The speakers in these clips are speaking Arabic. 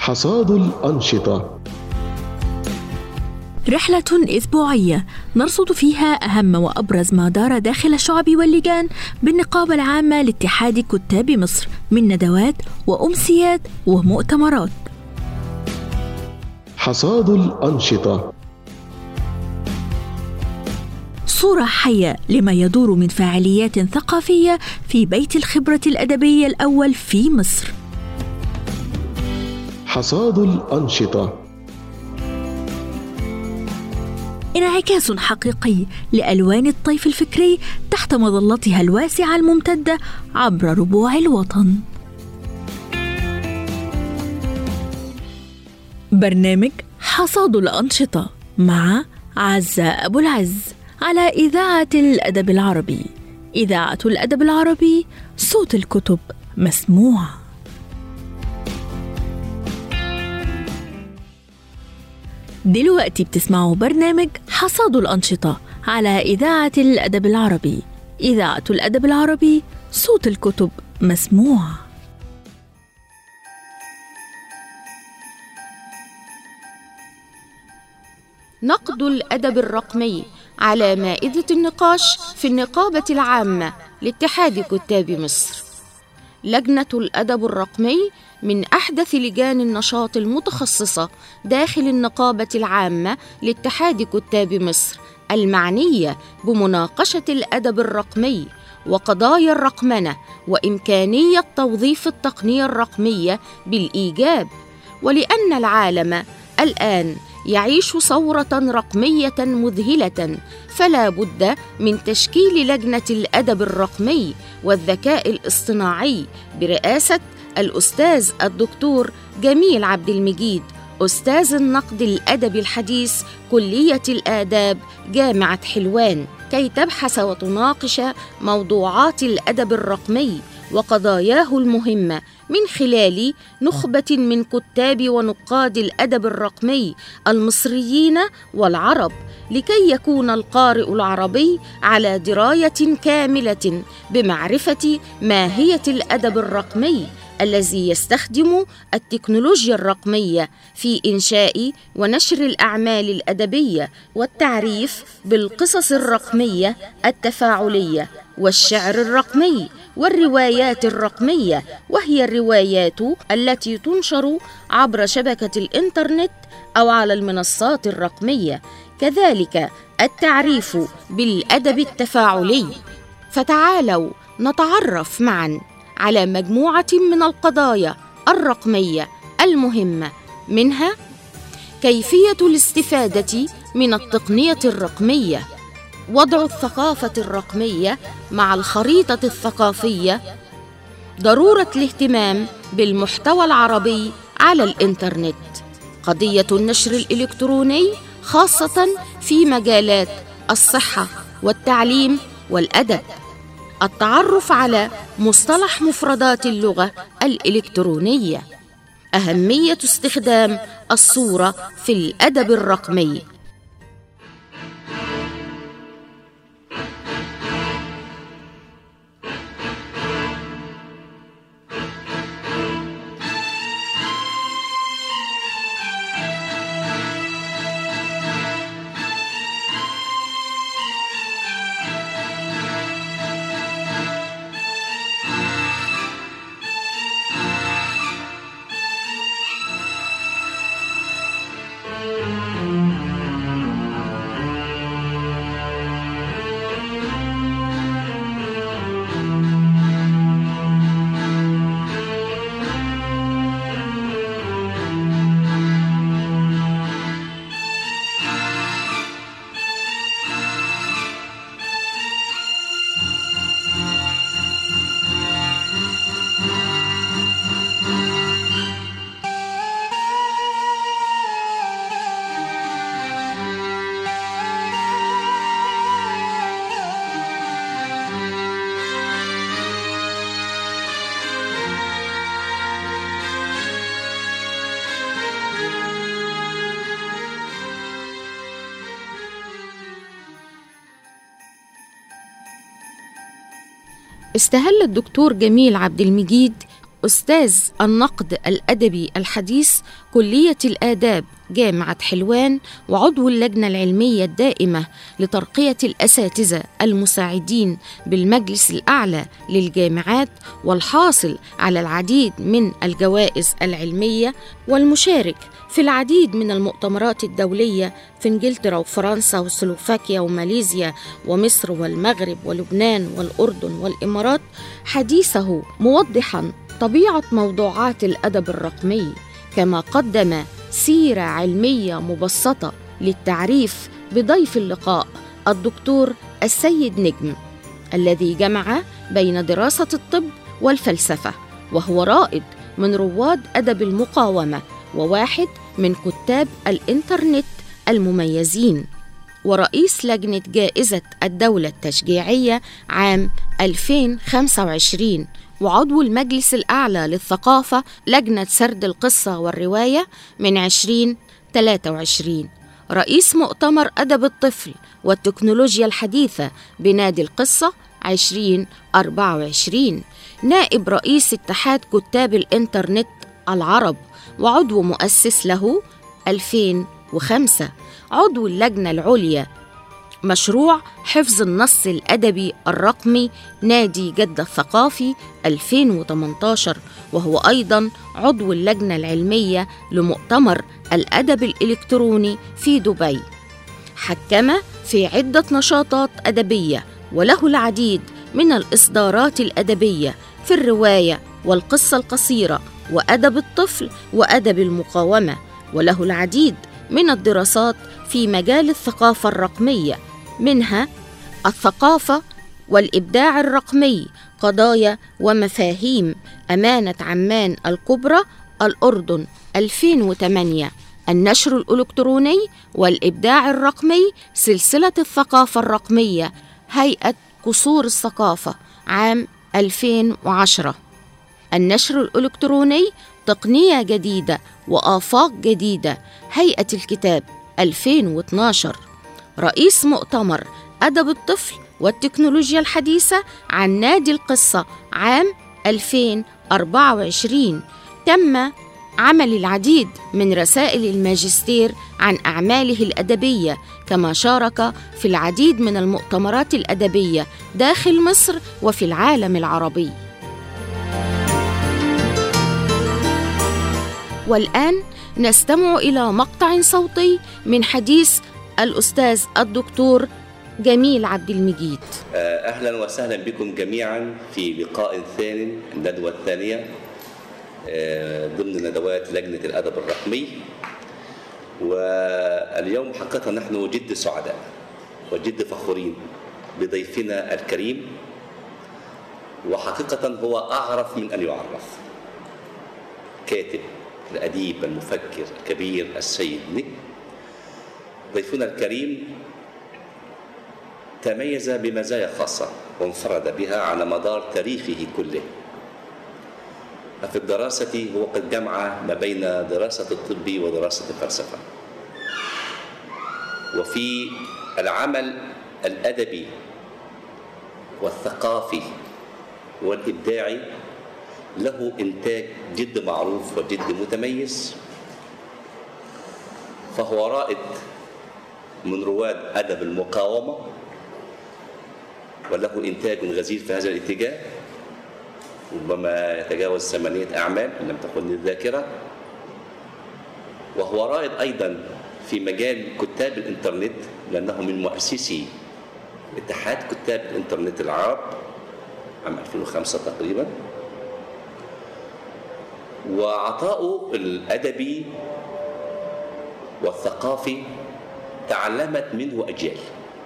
حصاد الأنشطة. رحلة أسبوعية نرصد فيها أهم وأبرز ما دار داخل الشعب واللجان بالنقابة العامة لاتحاد كتاب مصر من ندوات وأمسيات ومؤتمرات. حصاد الأنشطة، صورة حية لما يدور من فعاليات ثقافية في بيت الخبرة الأدبية الأول في مصر. حصاد الأنشطة، انعكاس حقيقي لألوان الطيف الفكري تحت مظلتها الواسعة الممتدة عبر ربوع الوطن. برنامج حصاد الأنشطة مع عزة أبو العز على إذاعة الأدب العربي. إذاعة الأدب العربي، صوت الكتب مسموع. دلوقتي بتسمعوا برنامج حصاد الأنشطة على إذاعة الأدب العربي. إذاعة الأدب العربي، صوت الكتب مسموع. نقد الأدب الرقمي على مائدة النقاش في النقابة العامة لاتحاد كتاب مصر. لجنة الأدب الرقمي من أحدث لجان النشاط المتخصصة داخل النقابة العامة لاتحاد كتاب مصر المعنية بمناقشة الأدب الرقمي وقضايا الرقمنة وإمكانية توظيف التقنية الرقمية بالإيجاب. ولأن العالم الآن يعيش ثورة رقمية مذهلة، فلا بد من تشكيل لجنة الأدب الرقمي والذكاء الاصطناعي برئاسة الأستاذ الدكتور جميل عبد المجيد، أستاذ النقد الأدبي الحديث، كلية الآداب، جامعة حلوان، كي تبحث وتناقش موضوعات الأدب الرقمي وقضاياه المهمة من خلال نخبة من كتاب ونقاد الأدب الرقمي المصريين والعرب، لكي يكون القارئ العربي على دراية كاملة بمعرفة ماهية الأدب الرقمي الذي يستخدم التكنولوجيا الرقمية في إنشاء ونشر الأعمال الأدبية والتعريف بالقصص الرقمية التفاعلية والشعر الرقمي والروايات الرقمية، وهي الروايات التي تنشر عبر شبكة الإنترنت أو على المنصات الرقمية، كذلك التعريف بالأدب التفاعلي. فتعالوا نتعرف معاً على مجموعة من القضايا الرقمية المهمة، منها كيفية الاستفادة من التقنية الرقمية، وضع الثقافة الرقمية مع الخريطة الثقافية، ضرورة الاهتمام بالمحتوى العربي على الإنترنت، قضية النشر الإلكتروني خاصة في مجالات الصحة والتعليم والأدب، التعرف على مصطلح مفردات اللغة الإلكترونية، أهمية استخدام الصورة في الأدب الرقمي. استهل الدكتور جميل عبد المجيد أستاذ النقد الأدبي الحديث كلية الآداب جامعة حلوان، وعضو اللجنة العلمية الدائمة لترقية الأساتذة المساعدين بالمجلس الأعلى للجامعات، والحاصل على العديد من الجوائز العلمية، والمشارك في العديد من المؤتمرات الدولية في إنجلترا وفرنسا وسلوفاكيا وماليزيا ومصر والمغرب ولبنان والأردن والإمارات. حديثه موضحاً طبيعة موضوعات الأدب الرقمي، كما قدم سيرة علمية مبسطة للتعريف بضيف اللقاء الدكتور السيد نجم، الذي جمع بين دراسة الطب والفلسفة، وهو رائد من رواد أدب المقاومة وواحد من كتاب الإنترنت المميزين، ورئيس لجنة جائزة الدولة التشجيعية عام 2025، وعضو المجلس الأعلى للثقافة لجنة سرد القصة والرواية من 2023، رئيس مؤتمر أدب الطفل والتكنولوجيا الحديثة بنادي القصة 2024، نائب رئيس اتحاد كتاب الإنترنت العرب وعضو مؤسس له 2005، عضو اللجنة العليا مشروع حفظ النص الأدبي الرقمي نادي جدة الثقافي 2018، وهو أيضاً عضو اللجنة العلمية لمؤتمر الأدب الإلكتروني في دبي. حكم في عدة نشاطات أدبية، وله العديد من الإصدارات الأدبية في الرواية والقصة القصيرة وأدب الطفل وأدب المقاومة، وله العديد من الدراسات في مجال الثقافة الرقمية، منها الثقافة والإبداع الرقمي، قضايا ومفاهيم، أمانة عمان الكبرى الأردن 2008، النشر الإلكتروني والإبداع الرقمي، سلسلة الثقافة الرقمية، هيئة قصور الثقافة عام 2010، النشر الإلكتروني تقنية جديدة وآفاق جديدة، هيئة الكتاب 2012، رئيس مؤتمر أدب الطفل والتكنولوجيا الحديثة عن نادي القصة عام 2024. تم عمل العديد من رسائل الماجستير عن أعماله الأدبية، كما شارك في العديد من المؤتمرات الأدبية داخل مصر وفي العالم العربي. والآن نستمع إلى مقطع صوتي من حديث الأستاذ الدكتور جميل عبد المجيد. أهلا وسهلا بكم جميعا في لقاء ثاني، الندوة الثانية ضمن ندوات لجنة الأدب الرقمي. واليوم حقيقة نحن جد سعداء وجد فخورين بضيفنا الكريم، وحقيقة هو أعرف من أن يعرف، كاتب الأديب المفكر الكبير السيد نجم. ضيفنا الكريم تميز بمزايا خاصة وانفرد بها على مدار تاريخه كله. ففي الدراسة هو قد جمع ما بين دراسة الطب ودراسة الفلسفة، وفي العمل الأدبي والثقافي والإبداعي له إنتاج جد معروف وجد متميز، فهو رائد من رواد أدب المقاومة، وله إنتاج غزير في هذا الاتجاه، ربما يتجاوز 8 أعمال إن لم تخن الذاكرة. وهو رائد أيضا في مجال كتاب الإنترنت، لأنه من مؤسسي اتحاد كتاب الإنترنت العرب عام 2005 تقريبا. وعطاؤه الأدبي والثقافي تعلمت منه أجيال،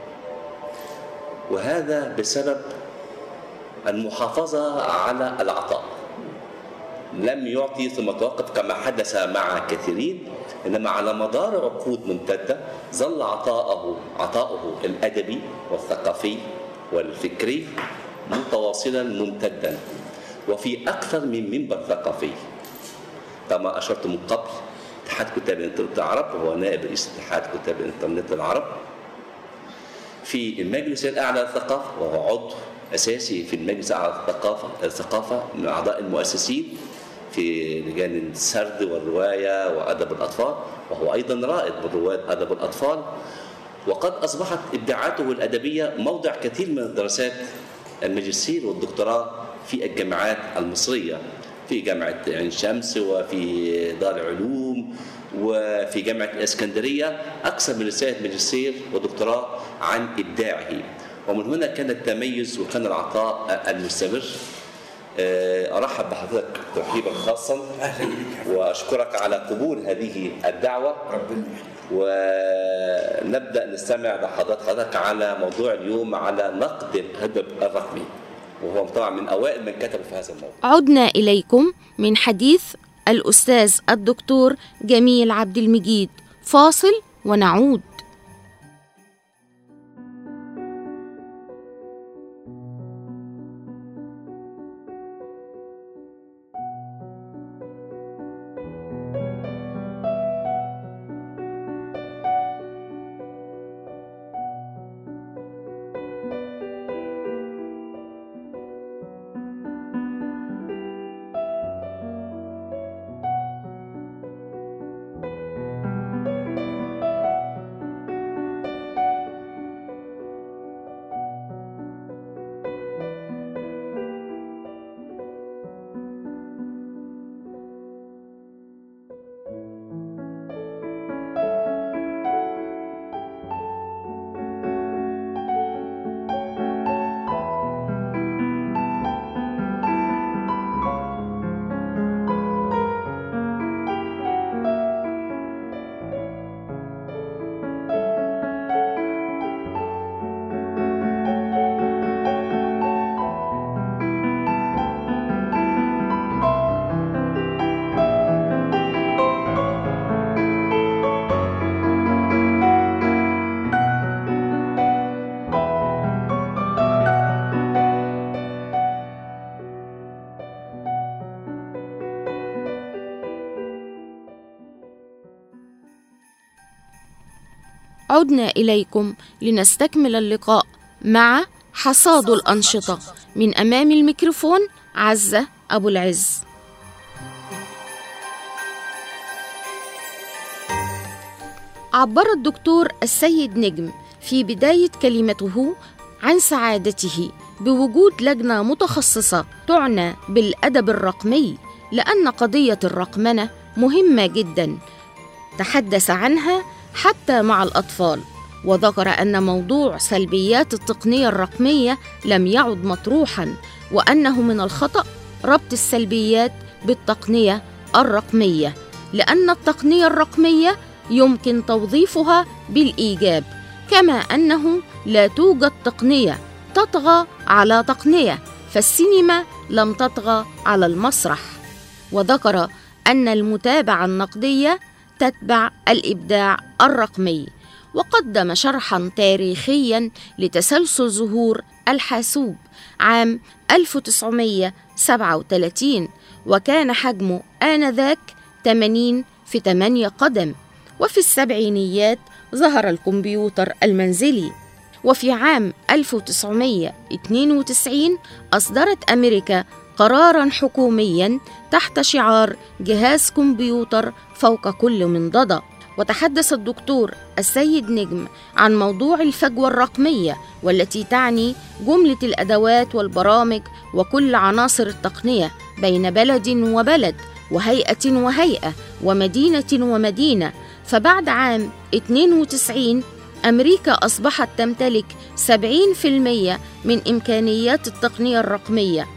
وهذا بسبب المحافظة على العطاء. لم يعطي ثم توقف كما حدث مع كثيرين، إنما على مدار عقود ممتدة ظل عطاؤه الأدبي والثقافي والفكري متواصلا ممتدا، وفي أكثر من منبر ثقافي. كما أشرت من قبل، اتحاد كتاب الإنترنت العرب، وهو نائب رئيس اتحاد كتاب الإنترنت العرب، في المجلس الأعلى للثقافة، وهو عضو أساسي في المجلس على الثقافة من أعضاء المؤسسين في لجان السرد والرواية وأدب الأطفال، وهو أيضا رائد من رواد أدب الأطفال. وقد أصبحت إبداعاته الأدبية موضع كثير من الدراسات الماجستير والدكتوراه في الجامعات المصرية، في جامعة عين شمس وفي دار العلوم وفي جامعة الإسكندرية، أكثر من رسالة ماجستير ودكتوراه عن إبداعه. ومن هنا كان التميز وكان العطاء المستمر. أرحب بحضرتك ترحيبا خاصا وأشكرك على قبول هذه الدعوة، ونبدأ نستمع لحضرتك على موضوع اليوم، على نقد الأدب الرقمي، وهو طبعا من أوائل من كتبوا في هذا الموضوع. عدنا إليكم من حديث الأستاذ الدكتور جميل عبد المجيد. فاصل ونعود. عدنا إليكم لنستكمل اللقاء مع حصاد الأنشطة. من أمام الميكروفون عزة أبو العز. عبر الدكتور السيد نجم في بداية كلمته عن سعادته بوجود لجنة متخصصة تعنى بالأدب الرقمي، لأن قضية الرقمنة مهمة جداً تحدث عنها حتى مع الأطفال، وذكر أن موضوع سلبيات التقنية الرقمية لم يعد مطروحاً، وأنه من الخطأ ربط السلبيات بالتقنية الرقمية، لأن التقنية الرقمية يمكن توظيفها بالإيجاب، كما أنه لا توجد تقنية تطغى على تقنية، فالسينما لم تطغى على المسرح. وذكر أن المتابعة النقدية تتبع الإبداع الرقمي، وقدم شرحاً تاريخياً لتسلسل ظهور الحاسوب عام 1937، وكان حجمه آنذاك 80 في 8 قدم. وفي السبعينيات ظهر الكمبيوتر المنزلي، وفي عام 1992 أصدرت أمريكا قراراً حكومياً تحت شعار جهاز كمبيوتر فوق كل منضدة. وتحدث الدكتور السيد نجم عن موضوع الفجوة الرقمية، والتي تعني جملة الأدوات والبرامج وكل عناصر التقنية بين بلد وبلد وهيئة وهيئة ومدينة ومدينة. فبعد عام 92 أمريكا أصبحت تمتلك 70% من إمكانيات التقنية الرقمية،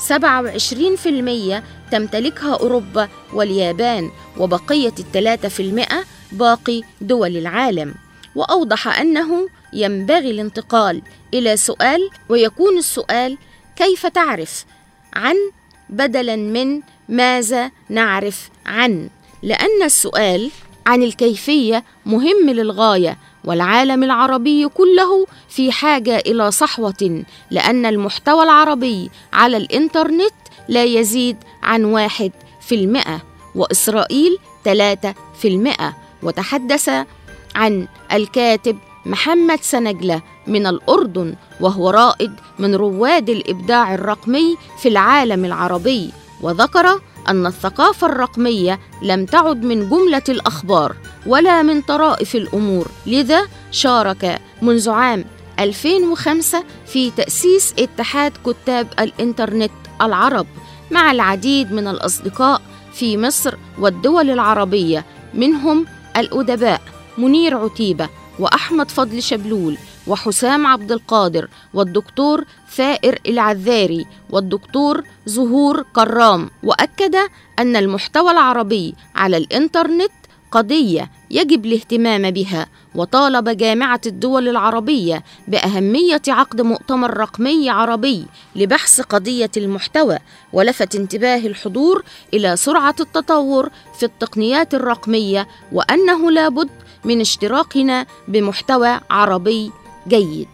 27% تمتلكها أوروبا واليابان، وبقية 3% باقي دول العالم. وأوضح أنه ينبغي الانتقال إلى سؤال، ويكون السؤال كيف تعرف عن بدلاً من ماذا نعرف عن، لأن السؤال عن الكيفية مهم للغاية، والعالم العربي كله في حاجة إلى صحوة، لأن المحتوى العربي على الإنترنت لا يزيد عن 1%، وإسرائيل 3%. وتحدث عن الكاتب محمد سنجلة من الأردن، وهو رائد من رواد الإبداع الرقمي في العالم العربي، وذكر أن الثقافة الرقمية لم تعد من جملة الأخبار ولا من طرائف الأمور، لذا شارك منذ عام 2005 في تأسيس اتحاد كتاب الإنترنت العرب مع العديد من الأصدقاء في مصر والدول العربية، منهم الأدباء منير عتيبة وأحمد فضل شبلول وحسام عبد القادر والدكتور ثائر العذاري والدكتور زهور كرام. وأكد أن المحتوى العربي على الإنترنت قضية يجب الاهتمام بها، وطالب جامعة الدول العربية بأهمية عقد مؤتمر رقمي عربي لبحث قضية المحتوى، ولفت انتباه الحضور إلى سرعة التطور في التقنيات الرقمية، وأنه لابد من اشتراكنا بمحتوى عربي جيد.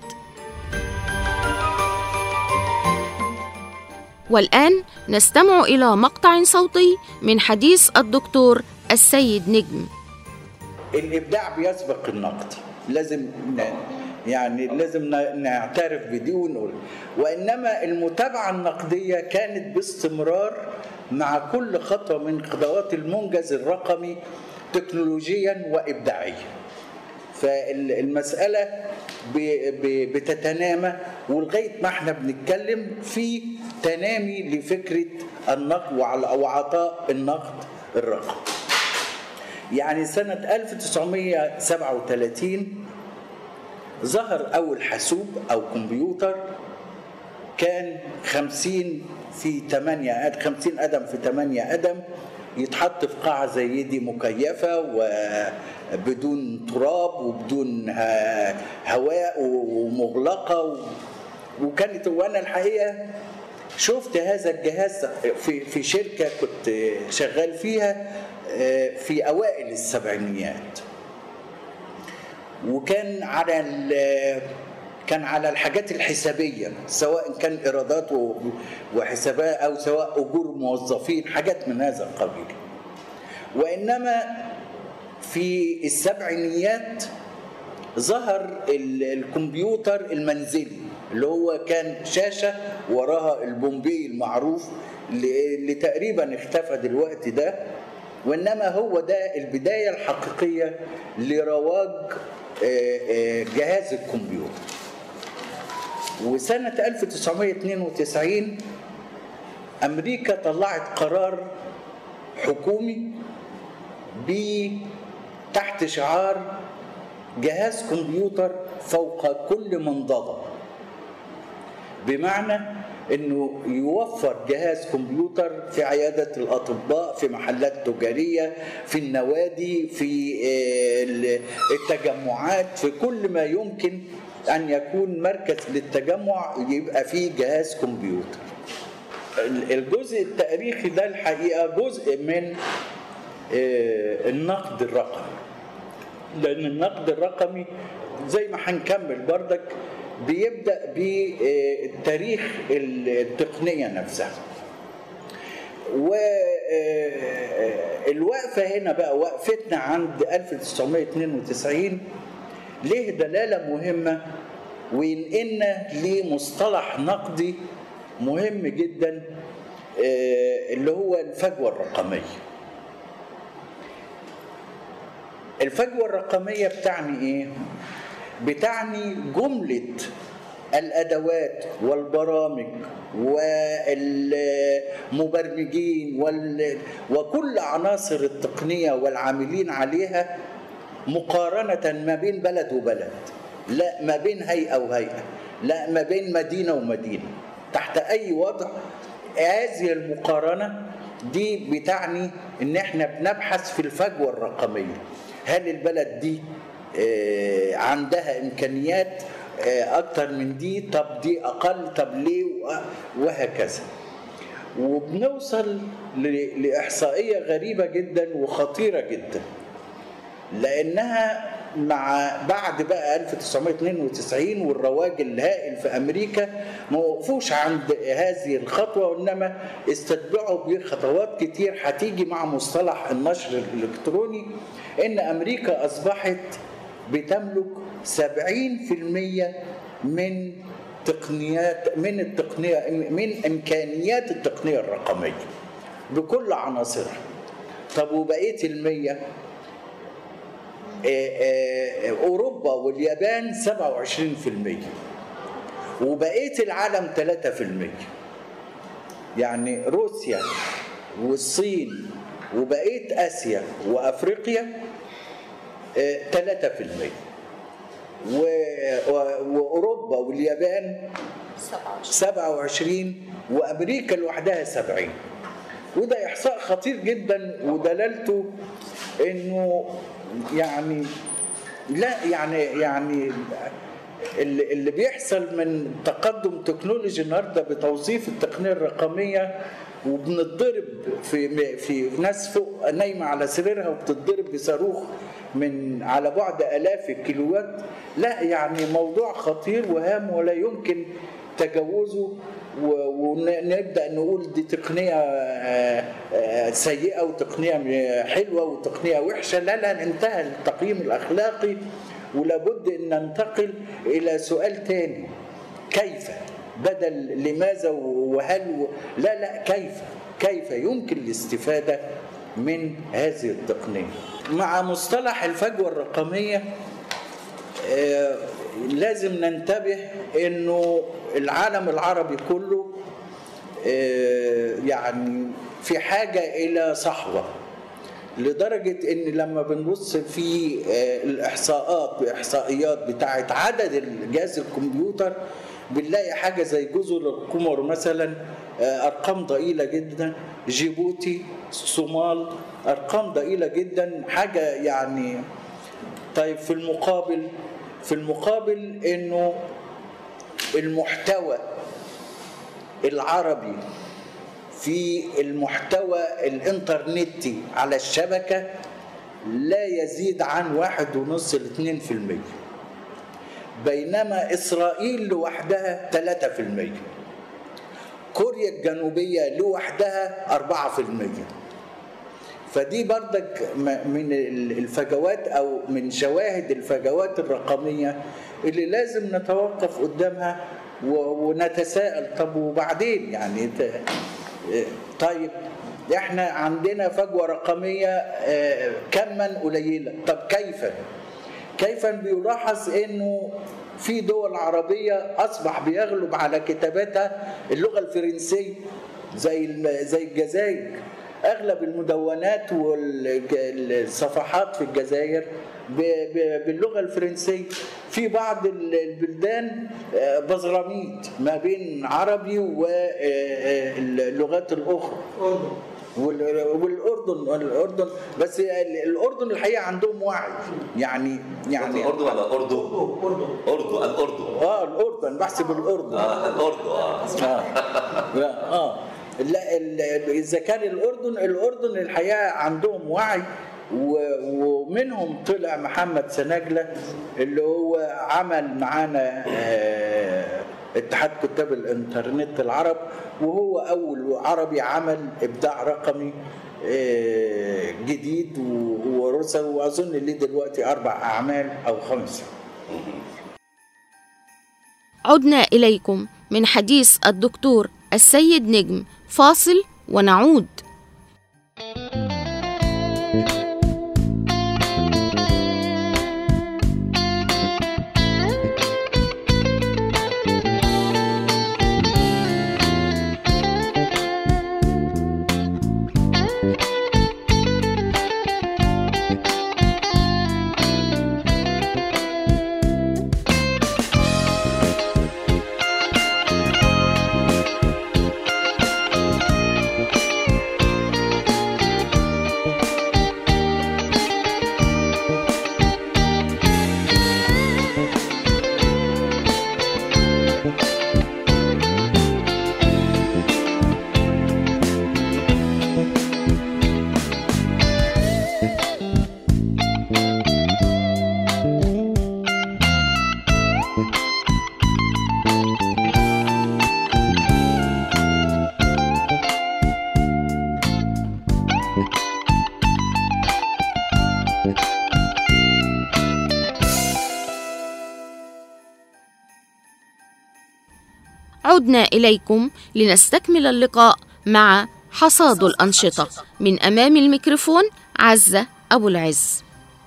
والآن نستمع إلى مقطع صوتي من حديث الدكتور السيد نجم. الإبداع بيسبق النقد، لازم نعترف بدي ونقول، وإنما المتابعة النقدية كانت باستمرار مع كل خطوة من خطوات المنجز الرقمي تكنولوجيا وإبداعيا. فالمسألة بتتنامى، ولغاية ما احنا بنتكلم في تنامي لفكرة النقد وعطاء النقد الرقمي. يعني سنة 1937 ظهر أول حاسوب أو كمبيوتر، كان 50 قدم في 8 قدم، يتحط في قاعة زي دي مكيفة وبدون تراب وبدون هواء ومغلقة، وكانت، وأنا الحقيقة شفت هذا الجهاز في شركة كنت شغال فيها في أوائل السبعينيات، وكان على الحاجات الحسابية، سواء كان إيرادات وحسابات أو سواء أجور موظفين، حاجات من هذا القبيل. وإنما في السبعينيات ظهر الكمبيوتر المنزلي، اللي هو كان شاشة وراها البومبي المعروف اللي تقريبا اختفى دلوقتي ده، وإنما هو ده البداية الحقيقية لرواج جهاز الكمبيوتر. وسنة 1992 أمريكا طلعت قرار حكومي تحت شعار جهاز كمبيوتر فوق كل منضدة، بمعنى انه يوفر جهاز كمبيوتر في عيادة الأطباء، في محلات تجارية، في النوادي، في التجمعات، في كل ما يمكن أن يكون مركز للتجمع يبقى فيه جهاز كمبيوتر. الجزء التاريخي ده الحقيقة جزء من النقد الرقمي، لأن النقد الرقمي زي ما هنكمل بردك بيبدأ بتاريخ التقنية نفسها. والوقفة هنا بقى وقفتنا عند 1992 ليه دلالة مهمة، وينقلنا لمصطلح نقدي مهم جدا اللي هو الفجوة الرقمية. الفجوة الرقمية بتعني ايه؟ بتعني جملة الأدوات والبرامج والمبرمجين وكل عناصر التقنية والعاملين عليها، مقارنة ما بين بلد وبلد، لا ما بين هيئة وهيئة، لا ما بين مدينة ومدينة، تحت أي وضع. هذه المقارنة دي بتعني إن احنا بنبحث في الفجوة الرقمية. هل البلد دي عندها إمكانيات أكتر من دي؟ طب دي أقل؟ طب ليه؟ وهكذا. وبنوصل لإحصائية غريبة جدا وخطيرة جدا، لأنها بعد بقى 1992 والرواج الهائل في أمريكا ما وقفوش عند هذه الخطوة، وإنما استتبعوا بخطوات كتير هتيجي مع مصطلح النشر الإلكتروني، إن أمريكا أصبحت بتملك 70% من إمكانيات التقنية الرقمية بكل عناصرها. طب وبقية 100 أوروبا واليابان 27%، وبقية العالم 3%. يعني روسيا والصين وبقية آسيا وأفريقيا 3%، وأوروبا واليابان 27، وأمريكا لوحدها 70. وده إحصاء خطير جدا، ودلالته إنه يعني لا يعني اللي بيحصل من تقدم تكنولوجي النهارده بتوظيف التقنيه الرقميه، وبنتضرب في ناس فوق نايمه على سريرها وبتتضرب بصاروخ من على بعد آلاف الكيلوات. لا يعني موضوع خطير وهام ولا يمكن تجاوزه، ونبدأ نقول دي تقنية سيئة وتقنية حلوة وتقنية وحشة. لا، انتهى التقييم الأخلاقي، ولابد أن ننتقل إلى سؤال تاني: كيف؟ بدل لماذا وهل. لا، كيف يمكن الاستفادة من هذه التقنية. مع مصطلح الفجوة الرقمية لازم ننتبه انه العالم العربي كله يعني في حاجة الى صحوة، لدرجة ان لما بنبص في الاحصائيات بتاعت عدد الجهاز الكمبيوتر بنلاقي حاجة زي جزر القمر مثلا ارقام ضئيلة جدا، جيبوتي، الصومال ارقام ضئيلة جدا، حاجة يعني. طيب في المقابل انه المحتوى العربي في المحتوى الانترنتي على الشبكة لا يزيد عن 1.5 ل 2%، بينما إسرائيل لوحدها 3%، كوريا الجنوبية لوحدها 4%. فدي بردك من الفجوات أو من شواهد الفجوات الرقمية اللي لازم نتوقف قدامها ونتساءل: طب وبعدين يعني طيب احنا عندنا فجوة رقمية كما قليلة، طب كيف بيلاحظ انه في دول عربية اصبح بيغلب على كتاباتها اللغة الفرنسية زي الجزائر. اغلب المدونات والصفحات في الجزائر باللغة الفرنسية. في بعض البلدان بزراميط ما بين عربي واللغات الأخرى، والأردن بس الأردن الحقيقة عندهم وعي يعني الأردن ولا الأردن؟ الأردن بحسب الأردن. لا إذا كان الأردن الحقيقة عندهم وعي، ومنهم طلع محمد سناجلة اللي هو عمل معانا اتحاد كتاب الانترنت العرب، وهو أول عربي عمل إبداع رقمي جديد ورسل، وأظن ليه دلوقتي 4 أعمال أو 5. عدنا إليكم من حديث الدكتور السيد نجم، فاصل ونعود. عدنا إليكم لنستكمل اللقاء مع حصاد الأنشطة. من أمام الميكروفون عزة أبو العز.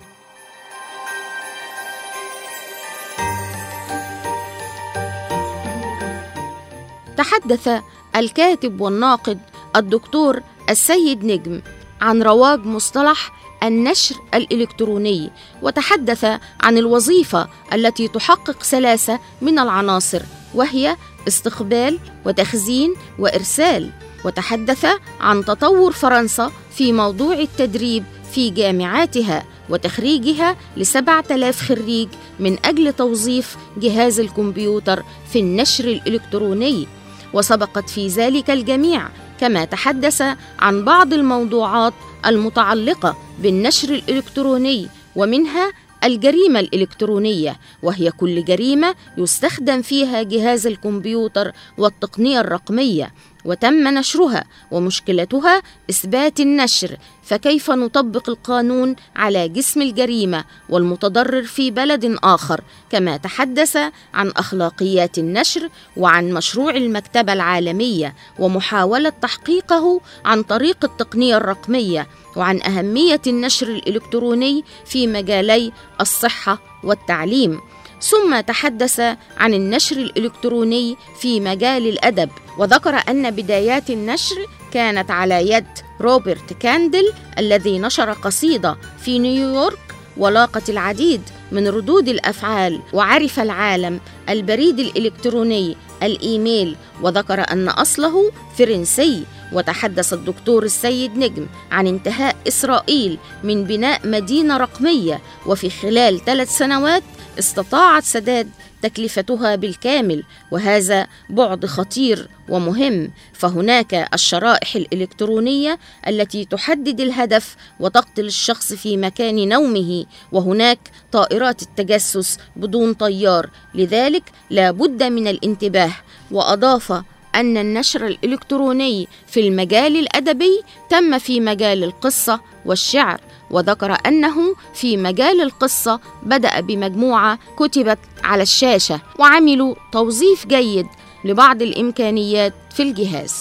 تحدث الكاتب والناقد الدكتور السيد نجم عن رواج مصطلح النشر الإلكتروني، وتحدث عن الوظيفة التي تحقق 3 من العناصر، وهي استقبال وتخزين وإرسال. وتحدث عن تطور فرنسا في موضوع التدريب في جامعاتها وتخريجها ل7,000 خريج من أجل توظيف جهاز الكمبيوتر في النشر الإلكتروني، وسبقت في ذلك الجميع. كما تحدث عن بعض الموضوعات المتعلقة بالنشر الإلكتروني، ومنها الجريمة الإلكترونية، وهي كل جريمة يستخدم فيها جهاز الكمبيوتر والتقنية الرقمية وتم نشرها، ومشكلتها إثبات النشر، فكيف نطبق القانون على جسم الجريمة والمتضرر في بلد آخر. كما تحدث عن أخلاقيات النشر وعن مشروع المكتبة العالمية ومحاولة تحقيقه عن طريق التقنية الرقمية، وعن أهمية النشر الإلكتروني في مجالي الصحة والتعليم. ثم تحدث عن النشر الإلكتروني في مجال الأدب، وذكر أن بدايات النشر كانت على يد روبرت كاندل الذي نشر قصيدة في نيويورك ولاقت العديد من ردود الأفعال، وعرف العالم البريد الإلكتروني الإيميل، وذكر أن أصله فرنسي. وتحدث الدكتور السيد نجم عن انتهاء إسرائيل من بناء مدينة رقمية، وفي خلال 3 سنوات استطاعت سداد تكلفتها بالكامل، وهذا بعد خطير ومهم. فهناك الشرائح الإلكترونية التي تحدد الهدف وتقتل الشخص في مكان نومه، وهناك طائرات التجسس بدون طيار، لذلك لا بد من الانتباه. وأضاف أن النشر الإلكتروني في المجال الأدبي تم في مجال القصة والشعر، وذكر أنه في مجال القصة بدأ بمجموعة كتبت على الشاشة، وعملوا توظيف جيد لبعض الإمكانيات في الجهاز.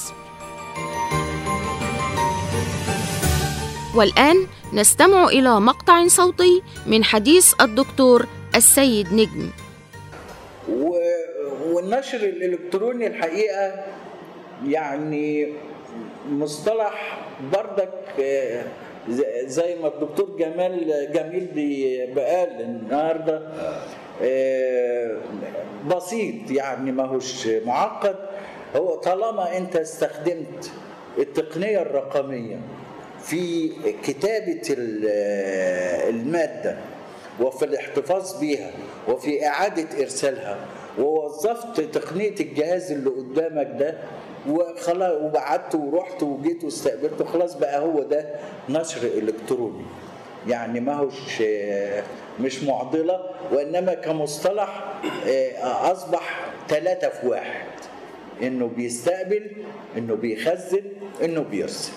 والآن نستمع إلى مقطع صوتي من حديث الدكتور السيد نجم. والنشر الإلكتروني الحقيقة يعني مصطلح بردك زي ما الدكتور جميل بقال النهارده بسيط، يعني ما هوش معقد. هو طالما انت استخدمت التقنية الرقمية في كتابة المادة وفي الاحتفاظ بيها وفي إعادة إرسالها، ووظفت تقنية الجهاز اللي قدامك ده وخلاص، وبعت ورحت وجيت واستقبلته، خلاص بقى هو ده نشر إلكتروني. يعني ما هوش مش معضلة، وإنما كمصطلح أصبح 3 في 1، إنه بيستقبل، إنه بيخزن، إنه بيرسل.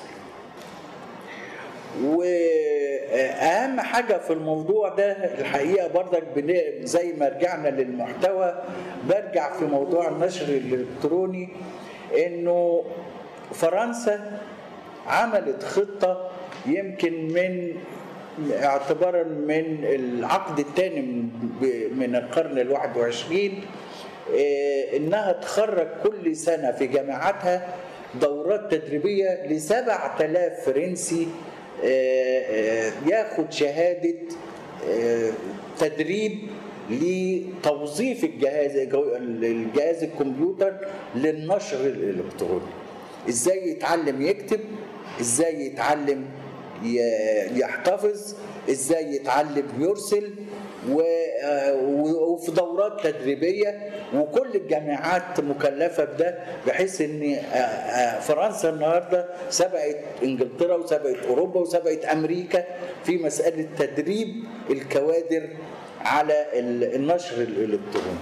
وأهم حاجة في الموضوع ده الحقيقة برضك زي ما رجعنا للمحتوى، برجع في موضوع النشر الإلكتروني إنه فرنسا عملت خطة يمكن من اعتبارا من العقد الثاني من القرن 21 إنها تخرج كل سنة في جامعاتها دورات تدريبية ل7,000 فرنسي ياخد شهادة تدريب لتوظيف الجهاز الكمبيوتر للنشر الإلكتروني. إزاي يتعلم يكتب، إزاي يتعلم يحتفظ، إزاي يتعلم يرسل، وفي دورات تدريبية، وكل الجامعات مكلفة بده، بحيث ان فرنسا النهاردة سبقت انجلترا وسبقت اوروبا وسبقت امريكا في مسألة تدريب الكوادر على النشر الالكتروني.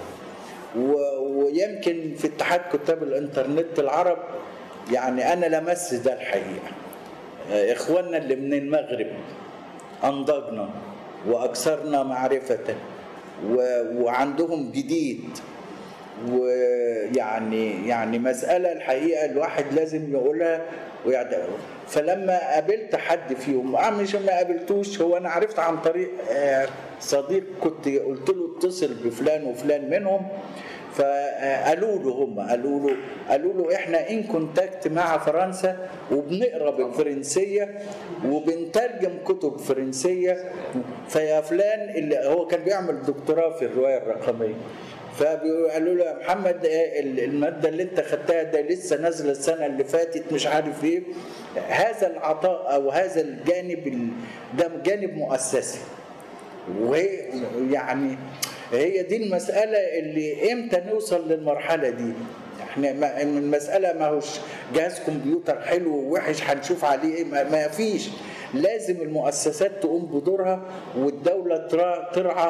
ويمكن في اتحاد كتاب الانترنت العرب يعني انا لمست ده الحقيقة. اخواننا اللي من المغرب انضجنا واكثرنا معرفة وعندهم جديد، ويعني مسألة الحقيقة الواحد لازم يقولها فلما قابلت حد فيهم، مش ما قابلتوش، هو أنا عرفت عن طريق صديق، كنت قلت له اتصل بفلان وفلان منهم، فقالوا له قالوا له احنا ان كونتاكت مع فرنسا وبنقرا بالفرنسيه وبنترجم كتب فرنسيه، فيا فلان اللي هو كان بيعمل دكتوراه في الروايه الرقميه، فقالوا له يا محمد الماده اللي انت خدتها ده لسه نازله السنه اللي فاتت مش عارف ايه، هذا العطاء او هذا الجانب ده جانب مؤسسي. ويعني هي دي المسألة اللي امتى نوصل للمرحلة دي. احنا المسألة ما هوش جهاز كمبيوتر حلو ووحش هنشوف عليه ما فيش، لازم المؤسسات تقوم بدورها والدولة ترعى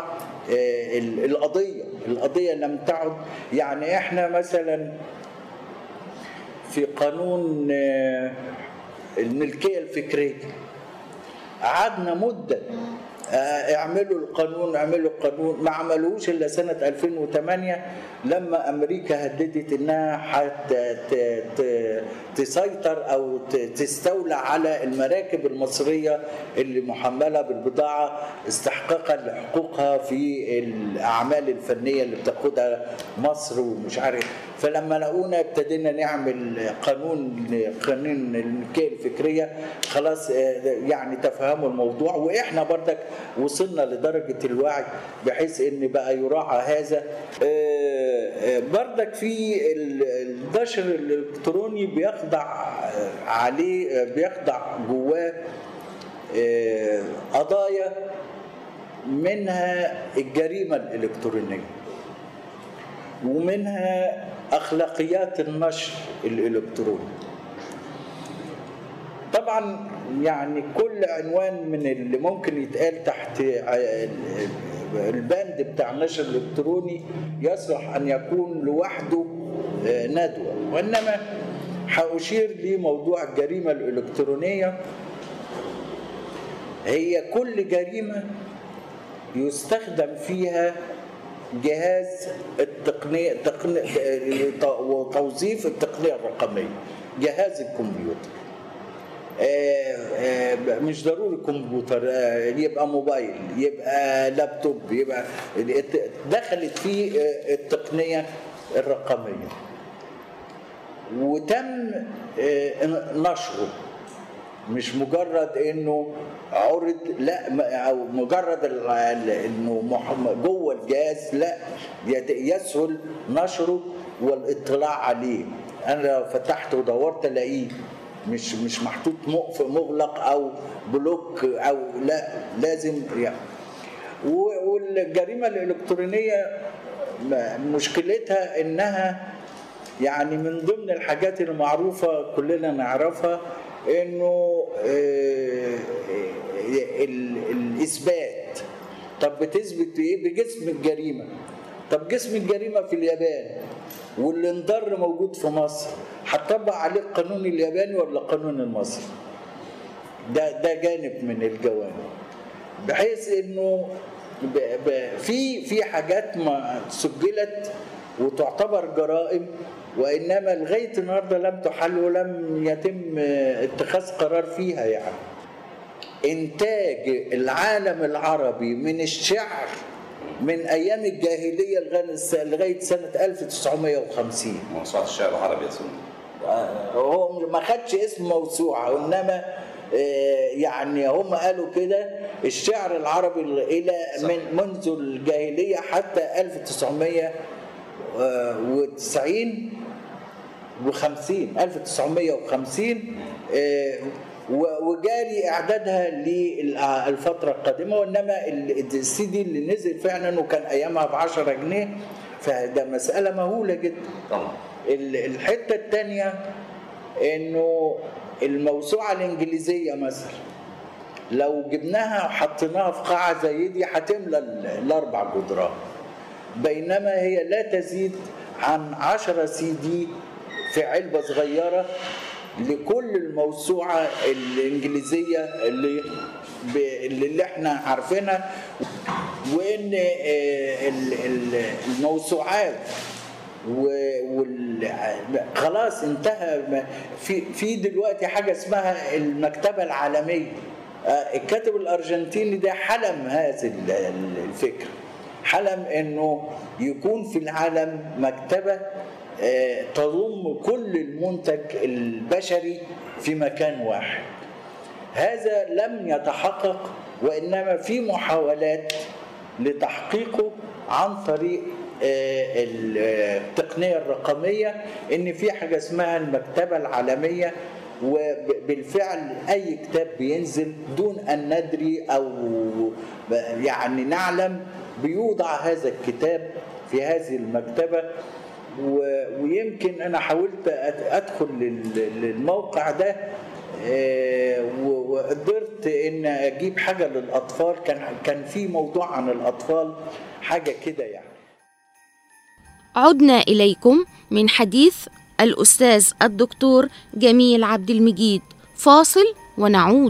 القضية لم تعد. يعني احنا مثلا في قانون الملكية الفكرية قعدنا مدة اعملوا القانون ما عملوش الا سنة 2008 لما امريكا هددت انها تسيطر او تستولى على المراكب المصرية اللي محملة بالبضاعة استحقاقا لحقوقها في الاعمال الفنية اللي بتاخدها مصر ومش عارف. فلما لقونا ابتدينا نعمل قانون الملكية الفكرية، خلاص يعني تفهموا الموضوع، واحنا بردك وصلنا لدرجة الوعي بحيث ان بقى يراعى هذا. بردك في النشر الالكتروني بيخضع جواه قضايا منها الجريمة الإلكترونية ومنها أخلاقيات النشر الإلكتروني. طبعا يعني كل عنوان من اللي ممكن يتقال تحت البند بتاع النشر الإلكتروني يصلح أن يكون لوحده ندوة، وإنما هأشير لموضوع الجريمة الإلكترونية. هي كل جريمة يستخدم فيها جهاز التقنية وتوظيف التقنية الرقمية، جهاز الكمبيوتر. مش ضروري كمبيوتر، يبقى موبايل، يبقى لابتوب، يبقى دخلت فيه التقنية الرقمية وتم نشره، مش مجرد انه عرض، لا، او مجرد انه جوه الجهاز، لا، يسهل نشره والاطلاع عليه. انا لو فتحت ودورت الاقيه مش محطوط مغلق او بلوك او لا، لازم يعني. والجريمه الالكترونيه مشكلتها انها يعني من ضمن الحاجات المعروفه كلنا نعرفها انه الاثبات. طب بتثبت ايه؟ بجسم الجريمه. طب جسم الجريمه في اليابان واللي انضر موجود في مصر، هتطبق عليه القانون الياباني ولا القانون المصري؟ ده جانب من الجوانب، بحيث انه في حاجات ما سجلت وتعتبر جرائم، وانما لغايه النهارده لم تحل ولم يتم اتخاذ قرار فيها. يعني انتاج العالم العربي من الشعر من ايام الجاهليه لغايه سنه 1950. موسوعه الشعر العربي يا سيدي، هو ما خدش اسم موسوعه، وانما يعني هم قالوا كده الشعر العربي الى منذ الجاهليه حتى 1990 1950 وجاري اعدادها للفتره القادمه. وانما السي دي اللي نزل فعلا وكان ايامها ب10 جنيه، فده مساله مهوله جدا. الحته الثانيه انه الموسوعه الانجليزيه مثلا لو جبناها وحطيناها في قاعه زي دي هتملى ال4 جدران، بينما هي لا تزيد عن 10 سي دي في علبة صغيرة لكل الموسوعة الإنجليزية اللي احنا عارفينها. وإن الموسوعات خلاص انتهى. في دلوقتي حاجه اسمها المكتبه العالميه. الكاتب الارجنتيني ده حلم هذا الفكر، حلم انه يكون في العالم مكتبه تضم كل المنتج البشري في مكان واحد. هذا لم يتحقق، وإنما في محاولات لتحقيقه عن طريق التقنية الرقمية، إن في حاجة اسمها المكتبة العالمية، وبالفعل أي كتاب بينزل دون أن ندري أو يعني نعلم بيوضع هذا الكتاب في هذه المكتبة. ويمكن أنا حاولت أدخل للموقع ده وقدرت ان اجيب حاجه للاطفال، كان في موضوع عن الاطفال حاجه كده يعني. عدنا اليكم من حديث الاستاذ الدكتور جميل عبد المجيد، فاصل ونعود.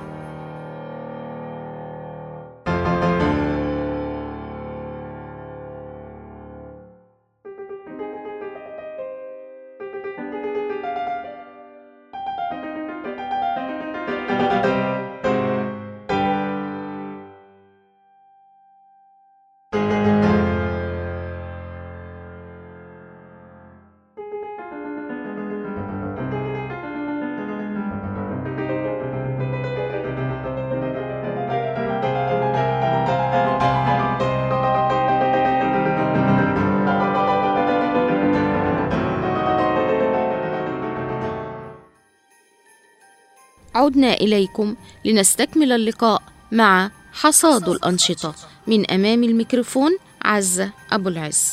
عدنا إليكم لنستكمل اللقاء مع حصاد الأنشطة. من أمام الميكروفون عزة أبو العز.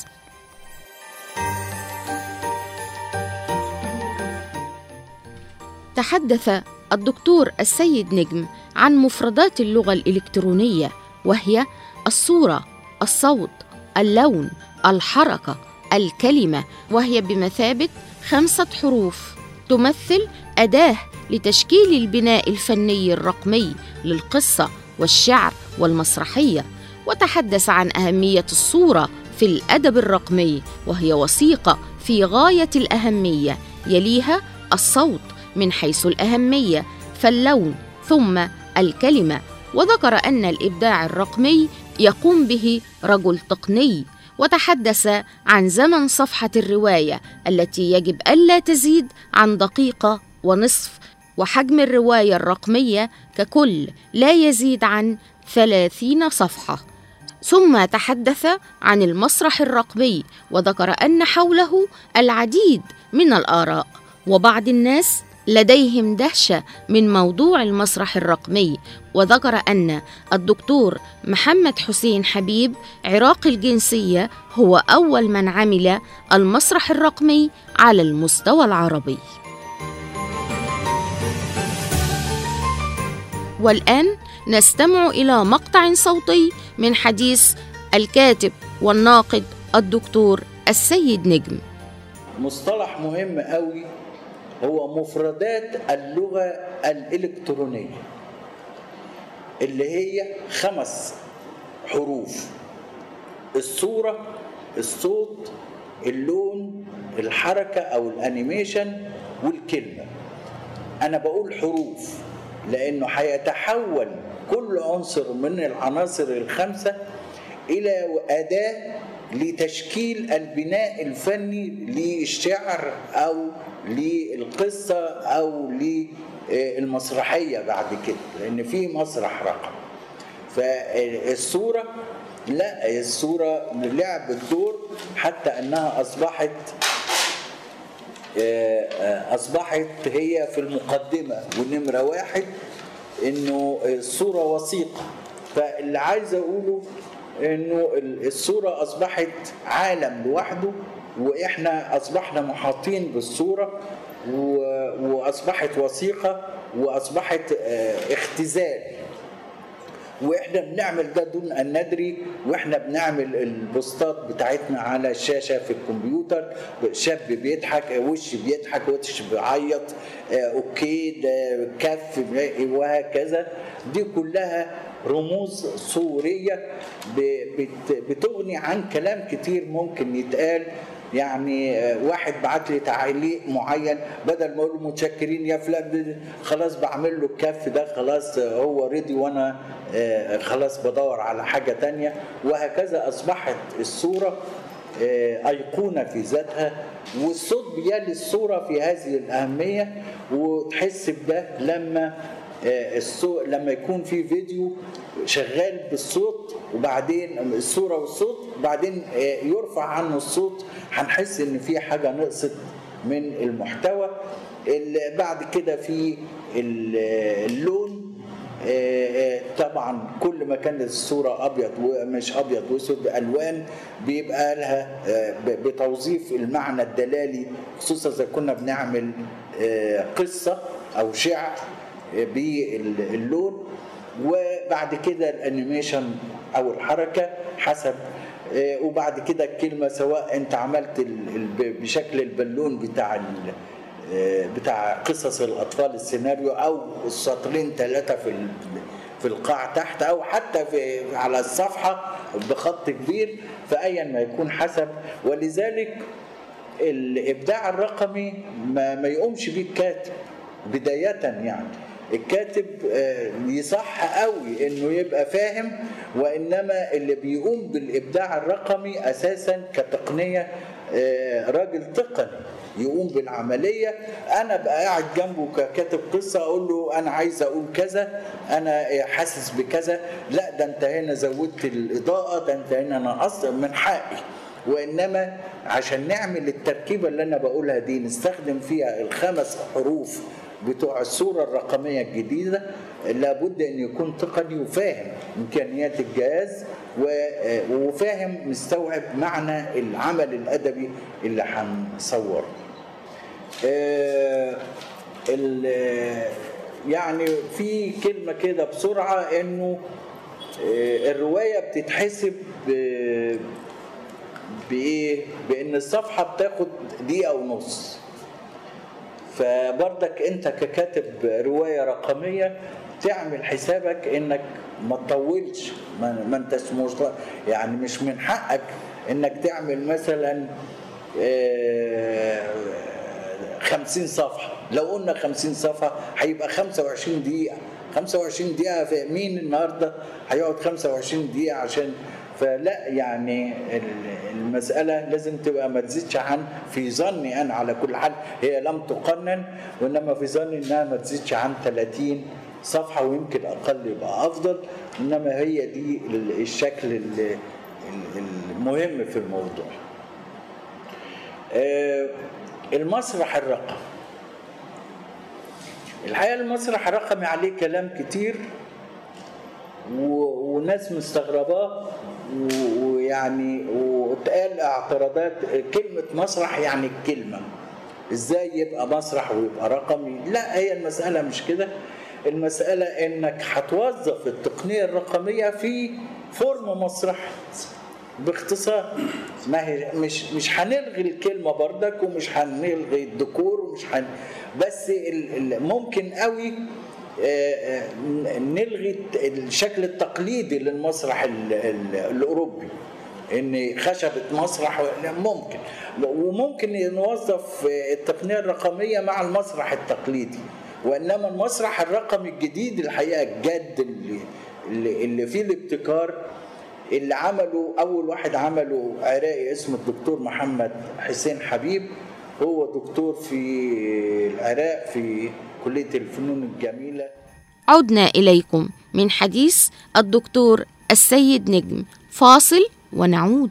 تحدث الدكتور السيد نجم عن مفردات اللغة الإلكترونية، وهي الصورة، الصوت، اللون، الحركة، الكلمة، وهي بمثابة 5 حروف تمثل أداة لتشكيل البناء الفني الرقمي للقصة والشعر والمسرحية. وتحدث عن أهمية الصورة في الأدب الرقمي، وهي وثيقة في غاية الأهمية، يليها الصوت من حيث الأهمية، فاللون، ثم الكلمة. وذكر أن الإبداع الرقمي يقوم به رجل تقني. وتحدث عن زمن صفحة الرواية التي يجب ألا تزيد عن 1.5 دقيقة، وحجم الرواية الرقمية ككل لا يزيد عن 30 صفحة. ثم تحدث عن المسرح الرقمي، وذكر أن حوله العديد من الآراء، وبعض الناس لديهم دهشة من موضوع المسرح الرقمي. وذكر أن الدكتور محمد حسين حبيب عراقي الجنسية هو أول من عمل المسرح الرقمي على المستوى العربي. والآن نستمع إلى مقطع صوتي من حديث الكاتب والناقد الدكتور السيد نجم. مصطلح مهم قوي هو مفردات اللغة الإلكترونية، اللي هي 5 حروف: الصورة، الصوت، اللون، الحركة أو الأنيميشن، والكلمة. أنا بقول حروف لأنه هيتحول كل عنصر من العناصر ال5 إلى أداة لتشكيل البناء الفني للشعر أو للقصة أو للمسرحية بعد كده، لأن في مسرح رقم. فالصورة لا، الصورة لعبت دور حتى أنها أصبحت هي في المقدمة ونمرة 1، إنه الصورة وثيقة. فاللي عايز أقوله إنه الصورة أصبحت عالم لوحده، وإحنا أصبحنا محاطين بالصورة، وأصبحت وثيقة، وأصبحت اختزال. واحنا بنعمل ده دون ان ندري، واحنا بنعمل البوستات بتاعتنا على الشاشه في الكمبيوتر، شاب بيضحك، وش بيضحك، وش بيعيط، اوكي ده كف، وهكذا. دي كلها رموز صوريه بتغني عن كلام كتير ممكن يتقال، يعني واحد بعت لي تعليق معين، بدل ما اقول متشكرين يا فلان خلاص بعمل له الكف ده، خلاص هو رضي وانا خلاص بدور على حاجه تانية. وهكذا اصبحت الصوره ايقونه في ذاتها، والصوت بيلي الصوره في هذه الاهميه. وتحس بده لما يكون في فيديو شغال بالصوت وبعدين الصورة والصوت وبعدين يرفع عنه الصوت، هنحس ان في حاجة نقصت من المحتوى. بعد كده في اللون، طبعا كل ما كانت الصورة ابيض ومش ابيض واسود بالوان بيبقى لها بتوظيف المعنى الدلالي، خصوصا اذا كنا بنعمل قصة او شعر باللون. وبعد كده الانيميشن او الحركه حسب، وبعد كده الكلمه سواء انت عملت بشكل البالون بتاع قصص الاطفال السيناريو، او السطرين 3 في القاع تحت، او حتى على الصفحه بخط كبير، فايا ما يكون حسب. ولذلك الابداع الرقمي ما يقومش بيه الكاتب بدايه. يعني الكاتب يصح قوي انه يبقى فاهم، وانما اللي بيقوم بالابداع الرقمي اساسا كتقنيه راجل تقني يقوم بالعمليه. انا بقى قاعد جنبه ككاتب قصه اقول له انا عايز اقول كذا، انا حاسس بكذا، لا ده انت هنا زودت الاضاءه، ده انت هنا نقصت من حقي. وانما عشان نعمل التركيبه اللي انا بقولها دي نستخدم فيها ال5 حروف بتوع الصورة الرقمية الجديدة، لابد أن يكون تقني وفاهم إمكانيات الجهاز وفاهم مستوعب معنى العمل الأدبي اللي هنصوره. يعني في كلمة كده بسرعة إنه الرواية بتتحسب بإيه؟ بإن الصفحة بتاخد دقيقة ونص. فبردك انت ككاتب رواية رقمية تعمل حسابك انك ما تطولش، ما انتش يعني مش من حقك انك تعمل مثلا 50 صفحة. لو قلنا 50 صفحة هيبقى 25 دقيقة. 25 دقيقة في مين النهاردة هيقعد 25 دقيقة عشان؟ فلا، يعني المسألة لازم تبقى ما تزيدش عن، في ظني أنا على كل حال هي لم تقنن، وإنما في ظني إنها ما تزيدش عن 30 صفحة، ويمكن أقل يبقى أفضل. إنما هي دي الشكل المهم في الموضوع. المسرح الرقمي، الحقيقة المسرح الرقمي عليه كلام كتير وناس مستغرباه، ويعني واتقال اعتراضات. كلمة مسرح يعني الكلمة، ازاي يبقى مسرح ويبقى رقمي؟ لا، هي المسألة مش كده. المسألة انك هتوظف التقنية الرقمية في فورم مسرح باختصار. ما هي مش هنلغي الكلمة بردك، ومش هنلغي الديكور، بس ممكن قوي نلغي الشكل التقليدي للمسرح الأوروبي، إن خشبة مسرح ممكن، وممكن نوظف التقنية الرقمية مع المسرح التقليدي. وإنما المسرح الرقمي الجديد الحقيقة الجد اللي فيه الابتكار، اللي عمله أول واحد عمله عراقي اسمه الدكتور محمد حسين حبيب، هو دكتور في العراق في كلية الفنون الجميلة. عدنا إليكم من حديث الدكتور السيد نجم، فاصل ونعود.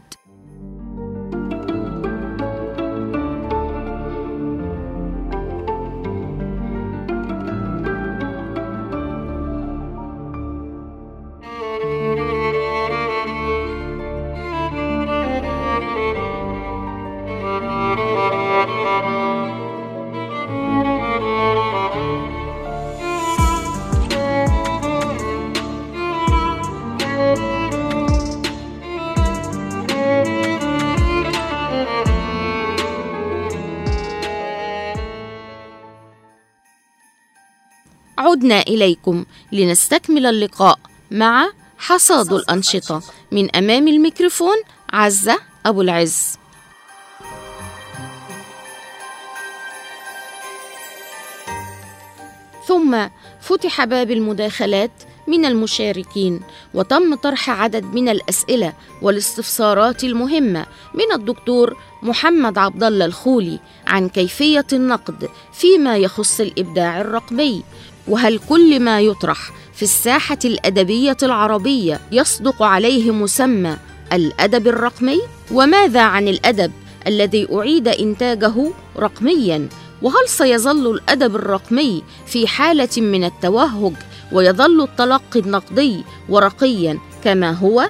عدنا إليكم لنستكمل اللقاء مع حصاد الأنشطة. من أمام الميكروفون عزة أبو العز. يوم فتح باب المداخلات من المشاركين، وتم طرح عدد من الأسئلة والاستفسارات المهمة من الدكتور محمد عبد الله الخولي عن كيفية النقد فيما يخص الإبداع الرقمي، وهل كل ما يطرح في الساحة الأدبية العربية يصدق عليه مسمى الأدب الرقمي؟ وماذا عن الأدب الذي أعيد إنتاجه رقمياً؟ وهل سيظل الأدب الرقمي في حالة من التوهج ويظل التلقي النقدي ورقياً كما هو؟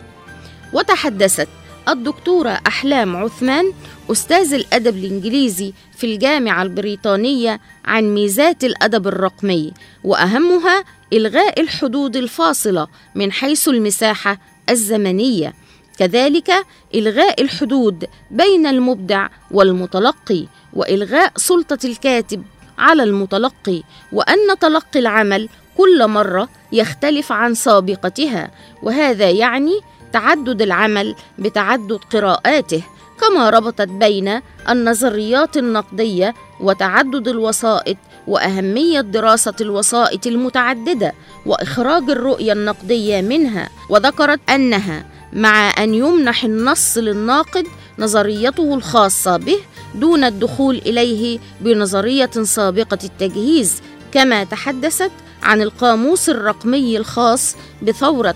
وتحدثت الدكتورة أحلام عثمان أستاذ الأدب الإنجليزي في الجامعة البريطانية عن ميزات الأدب الرقمي، وأهمها إلغاء الحدود الفاصلة من حيث المساحة الزمنية، كذلك إلغاء الحدود بين المبدع والمتلقي، وإلغاء سلطة الكاتب على المتلقي، وأن تلقي العمل كل مرة يختلف عن سابقتها، وهذا يعني تعدد العمل بتعدد قراءاته، كما ربطت بين النظريات النقدية وتعدد الوسائط وأهمية دراسة الوسائط المتعددة وإخراج الرؤية النقدية منها، وذكرت أنها مع أن يمنح النص للناقد نظريته الخاصة به دون الدخول إليه بنظرية سابقة التجهيز، كما تحدثت عن القاموس الرقمي الخاص بثورة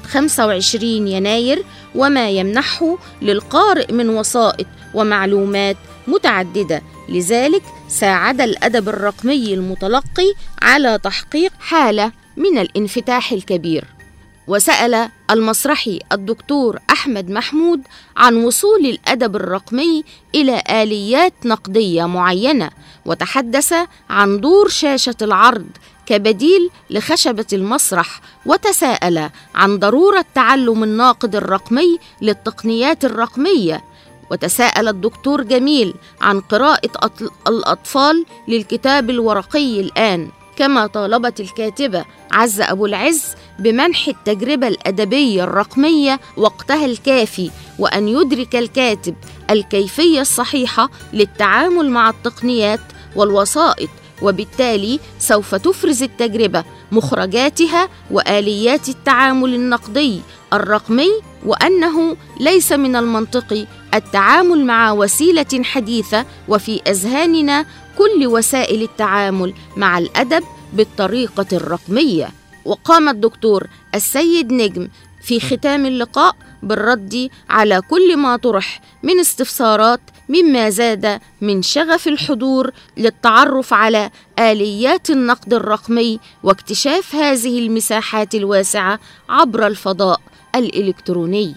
25 يناير وما يمنحه للقارئ من وسائط ومعلومات متعددة، لذلك ساعد الأدب الرقمي المتلقي على تحقيق حالة من الانفتاح الكبير. وسأل المسرحي الدكتور أحمد محمود عن وصول الأدب الرقمي إلى آليات نقدية معينة، وتحدث عن دور شاشة العرض كبديل لخشبة المسرح، وتساءل عن ضرورة تعلم الناقد الرقمي للتقنيات الرقمية، وتساءل الدكتور جميل عن قراءة الأطفال للكتاب الورقي الآن، كما طالبت الكاتبة عزة أبو العز بمنح التجربة الأدبية الرقمية وقتها الكافي، وأن يدرك الكاتب الكيفية الصحيحة للتعامل مع التقنيات والوسائط، وبالتالي سوف تفرز التجربة مخرجاتها وآليات التعامل النقدي الرقمي، وأنه ليس من المنطقي التعامل مع وسيلة حديثة وفي أذهاننا كل وسائل التعامل مع الأدب بالطريقة الرقمية. وقام الدكتور السيد نجم في ختام اللقاء بالرد على كل ما طرح من استفسارات، مما زاد من شغف الحضور للتعرف على آليات النقد الرقمي واكتشاف هذه المساحات الواسعة عبر الفضاء الإلكتروني.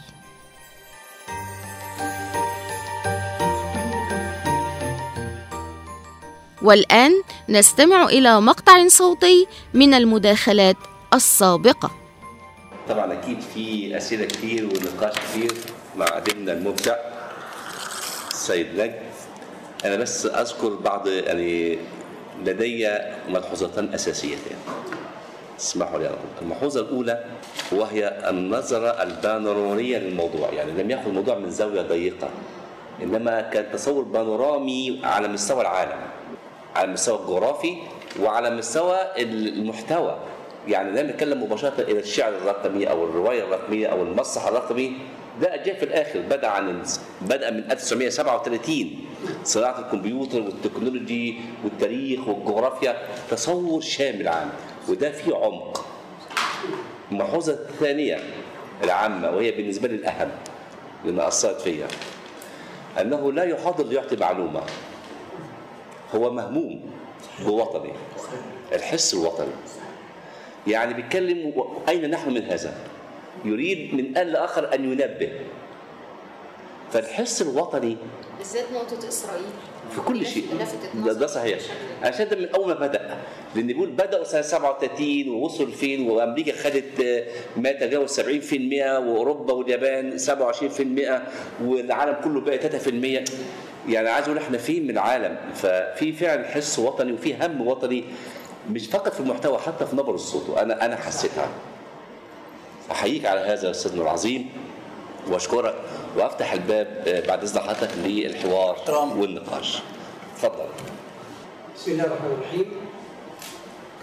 والآن نستمع إلى مقطع صوتي من المداخلات السابقة. طبعا أكيد في أسئلة كتير ونقاش كتير مع ابننا المبدع السيد نجم. أنا بس أذكر بعض لدي ملحوظتان أساسيتين، اسمحوا لي. الملحوظة الأولى وهي النظرة البانورامية للموضوع، يعني لم يأخذ الموضوع من زاوية ضيقة، إنما كان تصور بانورامي على مستوى العالم، على المستوى الجغرافي وعلى مستوى المحتوى. يعني لا نتكلم مباشرة إلى الشعر الرقمي أو الرواية الرقمية أو المسرح الرقمي، ده جاء في الآخر، بدأ من 1937 صناعة الكمبيوتر والتكنولوجي والتاريخ والجغرافيا، تصور شامل عام، وده فيه عمق. الملحوظة الثانية العامة وهي بالنسبة لي الأهم لما أثرت فيها، أنه لا يحاضر ليعطي معلومة، هو مهموم بوطني، الحس الوطني. يعني بيتكلم أين نحن من هذا، يريد من آن لآخر أن ينبه. فالحس الوطني بالذات نقطة إسرائيل في كل شيء، ده صحيح. عشان ده من أول ما بدأ، لأن بيقول بدأوا سنة 37 ووصلوا لفين، وأمريكا خدت ما تجاوز 70%، وأوروبا واليابان 27%، والعالم كله بقى 3%. يعني عايز أقول إحنا فين من العالم. ففي فعلا حس وطني وفي هم وطني، مش فقط في المحتوى، حتى في نبر الصوت. وأنا حسيتها. أحييك على هذا أستاذنا العظيم وأشكرك، وأفتح الباب بعد إذن حضرتك للحوار والنقاش. تفضل. بسم الله الرحمن الرحيم.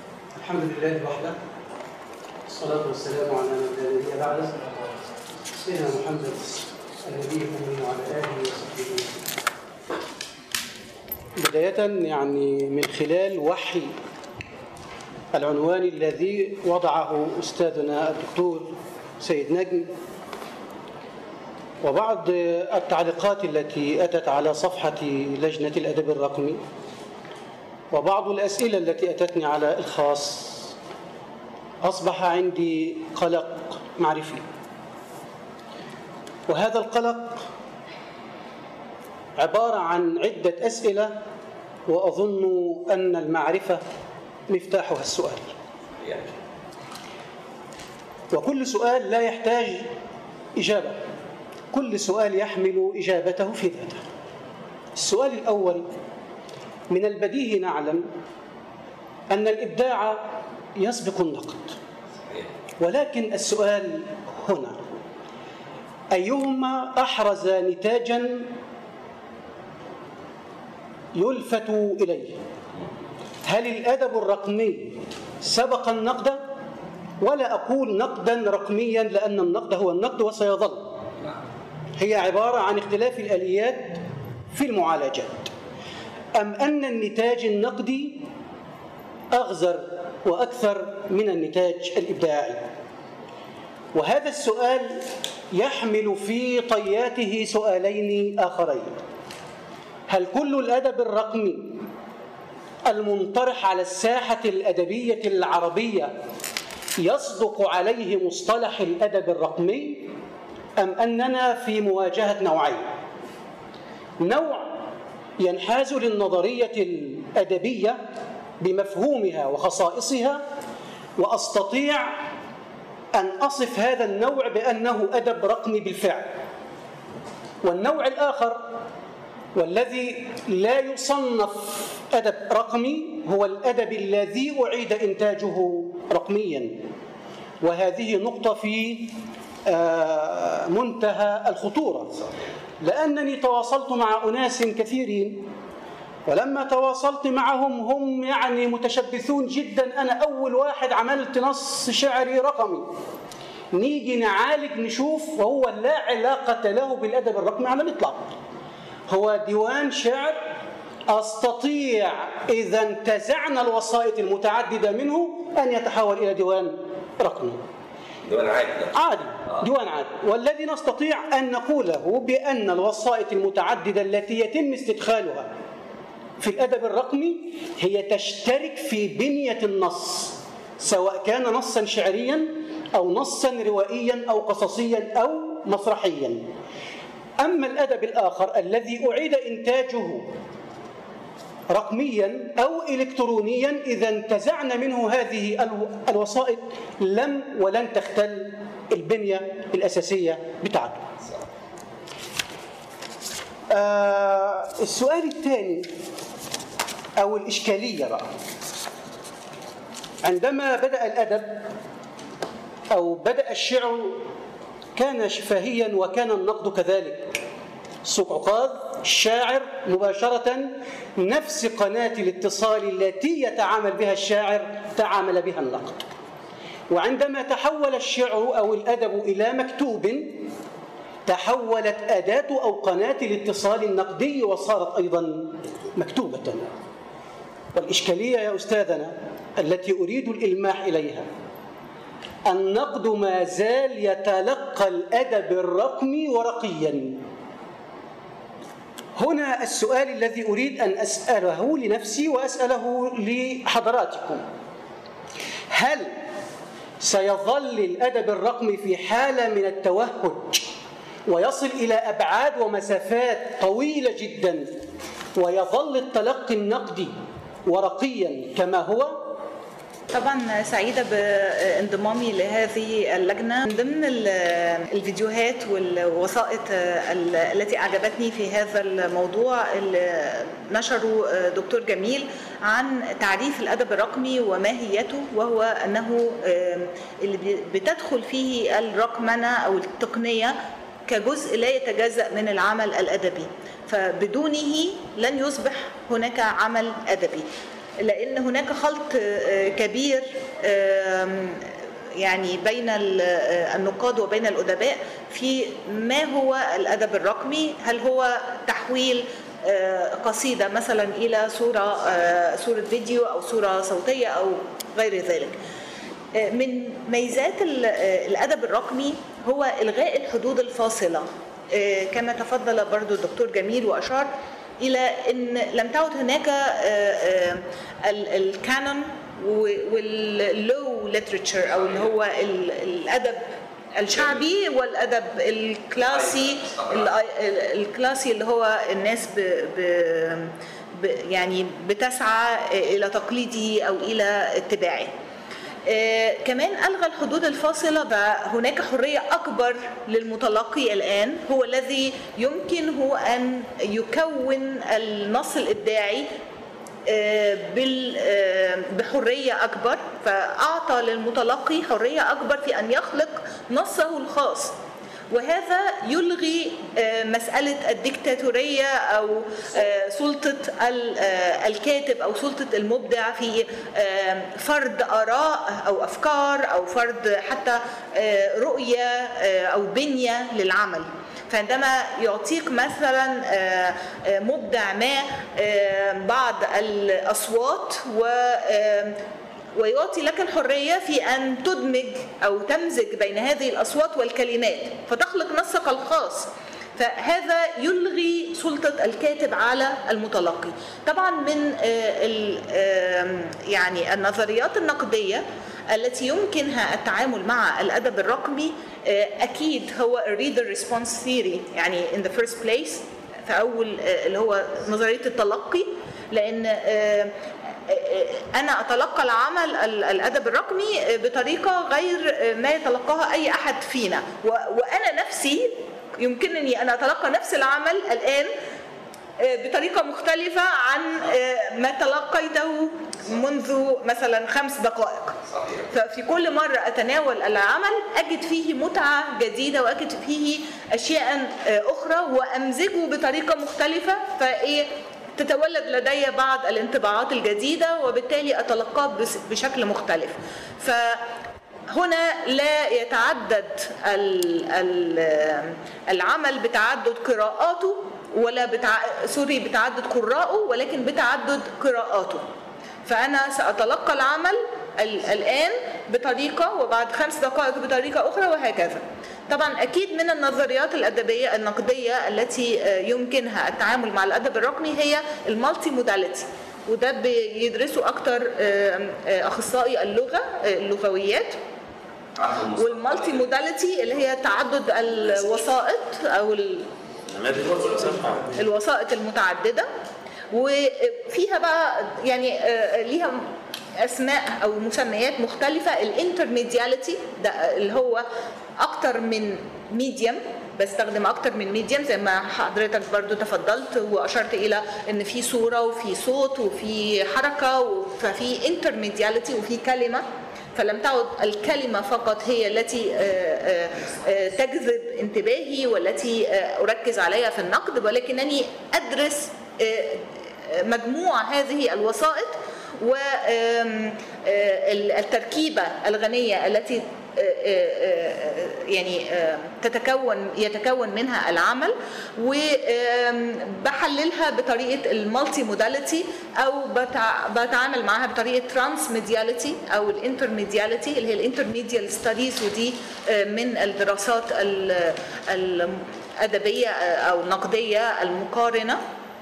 الحمد لله وحده، الصلاة والسلام على من لا نبي بعده، سيدنا محمد النبي الأمين وعلى آله وصحبه وسلم. بداية يعني من خلال وحي العنوان الذي وضعه أستاذنا الدكتور سيد نجم، وبعض التعليقات التي أتت على صفحة لجنة الأدب الرقمي، وبعض الأسئلة التي أتتني على الخاص، أصبح عندي قلق معرفي. وهذا القلق عبارة عن عدة أسئلة، وأظن أن المعرفة مفتاحها السؤال، وكل سؤال لا يحتاج إجابة، كل سؤال يحمل إجابته في ذاته. السؤال الأول: من البديهي نعلم أن الإبداع يسبق النقد، ولكن السؤال هنا: أيهما أحرز نتاجاً يلفت إليه؟ هل الأدب الرقمي سبق النقد؟ ولا أقول نقداً رقمياً، لأن النقد هو النقد وسيظل، هي عبارة عن اختلاف الآليات في المعالجات، أم أن النتاج النقدي أغزر وأكثر من النتاج الإبداعي؟ وهذا السؤال يحمل في طياته سؤالين آخرين: هل كل الأدب الرقمي المنطرح على الساحة الأدبية العربية يصدق عليه مصطلح الأدب الرقمي، أم أننا في مواجهة نوعين؟ نوع ينحاز للنظرية الأدبية بمفهومها وخصائصها، وأستطيع أن أصف هذا النوع بأنه أدب رقمي بالفعل. والنوع الآخر والذي لا يصنف أدب رقمي هو الأدب الذي أعيد إنتاجه رقمياً، وهذه نقطة في منتهى الخطورة، لأنني تواصلت مع أناس كثيرين، ولما تواصلت معهم هم يعني متشبثون جدا. أنا أول واحد عملت نص شعري رقمي، نيجي نعالج نشوف، وهو لا علاقة له بالأدب الرقمي على الإطلاق، هو ديوان شعر أستطيع إذا انتزعنا الوسائط المتعددة منه أن يتحول إلى ديوان رقمي، ديوان عادي. ديوان عادي. والذي نستطيع أن نقوله بأن الوسائط المتعددة التي يتم استدخالها في الأدب الرقمي هي تشترك في بنية النص، سواء كان نصاً شعرياً أو نصاً روائياً أو قصصياً أو مسرحياً. أما الأدب الآخر الذي أعيد إنتاجه رقمياً أو إلكترونياً، إذا انتزعنا منه هذه الوسائط لم ولن تختل البنية الأساسية بتاعته. السؤال الثاني أو الإشكالية بقى: عندما بدأ الأدب أو بدأ الشعر كان شفاهياً وكان النقد كذلك. سوق عكاظ الشاعر مباشرة نفس قناة الاتصال التي يتعامل بها الشاعر تعامل بها النقد. وعندما تحول الشعر أو الأدب إلى مكتوب، تحولت أداة أو قناة الاتصال النقدي وصارت أيضا مكتوبة. والإشكالية يا أستاذنا التي أريد الإلماح إليها: النقد ما زال يتلقى الأدب الرقمي ورقيا. هنا السؤال الذي أريد أن أسأله لنفسي وأسأله لحضراتكم: هل سيظل الأدب الرقمي في حالة من التوهج ويصل إلى أبعاد ومسافات طويلة جدا، ويظل التلقي النقدي ورقيا كما هو؟ طبعا سعيدة بانضمامي لهذه اللجنة. من ضمن الفيديوهات والوسائط التي أعجبتني في هذا الموضوع اللي نشره دكتور جميل عن تعريف الأدب الرقمي وماهيته، وهو أنه اللي بتدخل فيه الرقمنة أو التقنية كجزء لا يتجزأ من العمل الأدبي، فبدونه لن يصبح هناك عمل أدبي. لأن هناك خلط كبير يعني بين النقاد وبين الأدباء في ما هو الأدب الرقمي. هل هو تحويل قصيدة مثلا إلى صورة فيديو أو صورة صوتية أو غير ذلك. من ميزات الأدب الرقمي هو إلغاء الحدود الفاصلة، كما تفضل برضو الدكتور جميل وأشار إلى أن لم تعد هناك الكانون واللو ليتريتشر أو اللي هو الأدب الشعبي والأدب الكلاسي اللي هو الناس يعني بتسعى إلى تقليده أو إلى اتباعه. كمان ألغى الحدود الفاصلة، بقى هناك حرية أكبر للمتلقي الآن، هو الذي يمكنه أن يكون النص الإبداعي بحرية أكبر، فأعطى للمتلقي حرية أكبر في أن يخلق نصه الخاص. وهذا يلغي مسألة الديكتاتورية أو سلطة الكاتب أو سلطة المبدع في فرض آراء أو أفكار أو فرض حتى رؤية أو بنية للعمل. فعندما يعطيك مثلا مبدع ما بعض الأصوات ويعطي لك الحرية في أن تدمج أو تمزج بين هذه الأصوات والكلمات فتخلق نصك الخاص، فهذا يلغي سلطة الكاتب على المتلقي. طبعا من يعني النظريات النقدية التي يمكنها التعامل مع الأدب الرقمي أكيد هو reader response theory، يعني in the first place في أول اللي هو نظرية التلقي، لأن أنا أتلقى العمل الأدب الرقمي بطريقة غير ما يتلقاها أي أحد فينا، وأنا نفسي يمكنني أن أتلقى نفس العمل الآن بطريقة مختلفة عن ما تلقيته منذ مثلا 5 دقائق. ففي كل مرة أتناول العمل أجد فيه متعة جديدة وأجد فيه أشياء أخرى وأمزجه بطريقة مختلفة، تتولد لدي بعض الانطباعات الجديدة وبالتالي أتلقاه بشكل مختلف. فهنا لا يتعدد العمل بتعدد قراءاته ولا بتعدد قراءه، ولكن بتعدد قراءاته. فأنا سأتلقى العمل الآن بطريقة وبعد 5 دقائق بطريقة أخرى وهكذا. طبعا أكيد من النظريات الأدبية النقدية التي يمكنها التعامل مع الأدب الرقمي هي المالتي موداليتي، وده بيدرسه أكتر أخصائي اللغويات. والمالتي موداليتي اللي هي تعدد الوسائط أو الوسائط المتعددة، وفيها بقى يعني ليها أسماء أو مسميات مختلفة. الانترميدياليتي ده اللي هو أكتر من ميديم، بستخدم أكتر من ميديم زي ما حضرتك برضو تفضلت وأشرت إلى أن في صورة وفي صوت وفي حركة، ففي انترميدياليتي وفي كلمة، فلم تعد الكلمة فقط هي التي تجذب انتباهي والتي أركز عليها في النقد، ولكنني أدرس مجموع هذه الوسائط والتركيبة الغنية التي يعني يتكون منها العمل، وبحللها بطريقة المالتي موداليتي أو بتعامل معها بطريقة ترانس ميدياليتي أو الانترميدياليتي اللي هي الانترميديال ستاديز، ودي من الدراسات الأدبية أو النقدية المقارنة.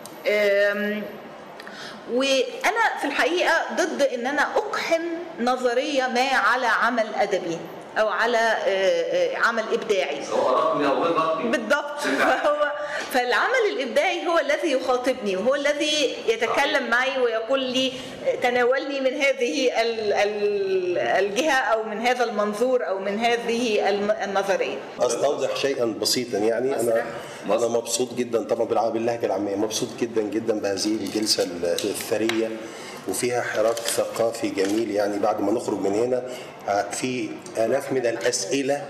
وأنا في الحقيقة ضد أن أنا أقحم نظرية ما على عمل أدبي أو على عمل إبداعي بالضبط. فالعمل الإبداعي هو الذي يخاطبني وهو الذي يتكلم معي ويقول لي تناولني من هذه الجهة أو من هذا المنظور أو من هذه النظرية. أستوضح شيئا بسيطا، يعني أنا مبسوط جدا طبعا باللهجة العامية، مبسوط جدا جدا بهذه الجلسة الثرية وفيها حراك ثقافي جميل. يعني بعد ما نخرج من هنا في آلاف من الأسئلة،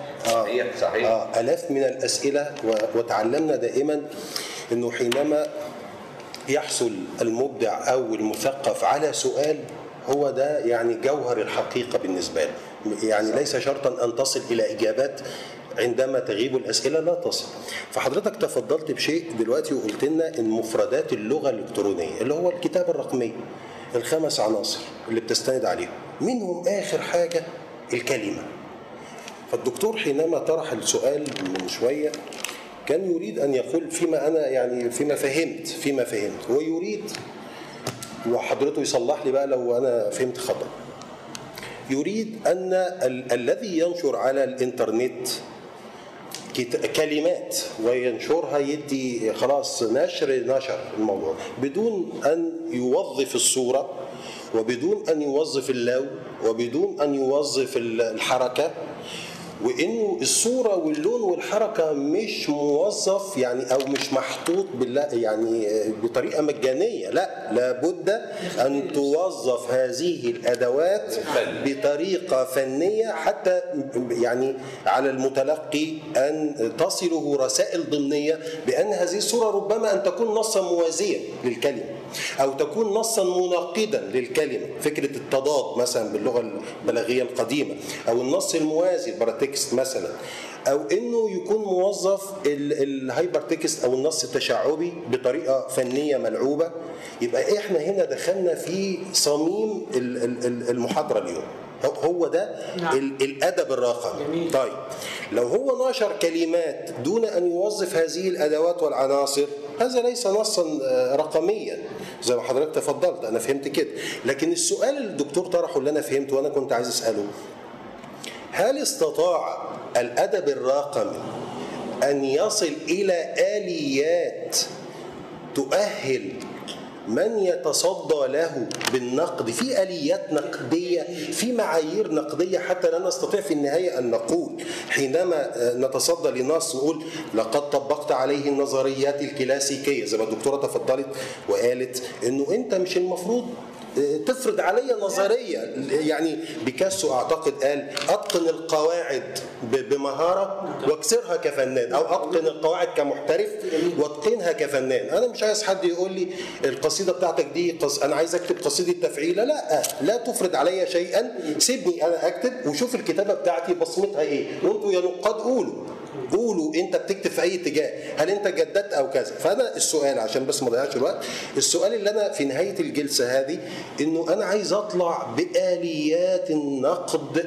آلاف من الأسئلة، وتعلمنا دائما أنه حينما يحصل المبدع أو المثقف على سؤال، هو ده يعني جوهر الحقيقة بالنسبة له. يعني ليس شرطا أن تصل إلى إجابات عندما تغيب الأسئلة لا تصل. فحضرتك تفضلت بشيء دلوقتي وقلت لنا إن مفردات اللغة الإلكترونية اللي هو الكتابة الرقمية، ال5 عناصر اللي بتستند عليهم، منهم آخر حاجة الكلمة. فالدكتور حينما طرح السؤال من شوية كان يريد أن يقول فيما أنا يعني فيما فهمت هو يريد، وحضرته يصلح لي بقى لو أنا فهمت خطأ، يريد أن الذي ينشر على الإنترنت كلمات وينشرها يدي خلاص نشر الموضوع بدون أن يوظف الصورة وبدون أن يوظف اللون وبدون أن يوظف الحركة، وإنه الصورة واللون والحركة مش موظف يعني أو مش محطوط يعني بطريقة مجانية، لا، لابد أن توظف هذه الأدوات بطريقة فنية حتى يعني على المتلقي أن تصله رسائل ضمنية بأن هذه الصورة ربما أن تكون نصا موازيا للكلمة أو تكون نصا مناقضا للكلمة، فكرة التضاد مثلا باللغة البلاغية القديمة، أو النص الموازي الباراتكست مثلا، أو إنه يكون موظف الهايبر تكست أو النص التشعبي بطريقة فنية ملعوبة. يبقى إحنا هنا دخلنا في صميم المحاضرة اليوم، هو ده الأدب الرقمي. طيب لو هو نشر كلمات دون أن يوظف هذه الأدوات والعناصر، هذا ليس نصا رقميا زي ما حضرتك تفضلت، أنا فهمت كده. لكن السؤال اللي الدكتور طرحه اللي أنا فهمته وأنا كنت عايز أسأله، هل استطاع الأدب الرقمي أن يصل إلى آليات تؤهل من يتصدى له بالنقد في آليات نقدية، في معايير نقدية، حتى لا نستطيع في النهاية أن نقول حينما نتصدى لنص نقول لقد طبقت عليه النظريات الكلاسيكية زي ما الدكتورة تفضلت وقالت إنه أنت مش المفروض تفرض علي نظرية. يعني بيكاسو أعتقد قال أتقن القواعد بمهارة واكسرها كفنان، أو أتقن القواعد كمحترف واتقنها كفنان. أنا مش عايز حد يقول لي القصيدة بتاعتك دي أنا عايز أكتب قصيدة تفعيلة، لا تفرض علي شيئا، سيبني أنا أكتب وشوف الكتابة بتاعتي بصمتها إيه، وأنتوا يا نقاد قولوا انت بتكتب في اي اتجاه، هل انت جددت او كذا. فانا السؤال عشان بس ما اضيعش الوقت، السؤال اللي انا في نهايه الجلسه هذه انه انا عايز اطلع باليات النقد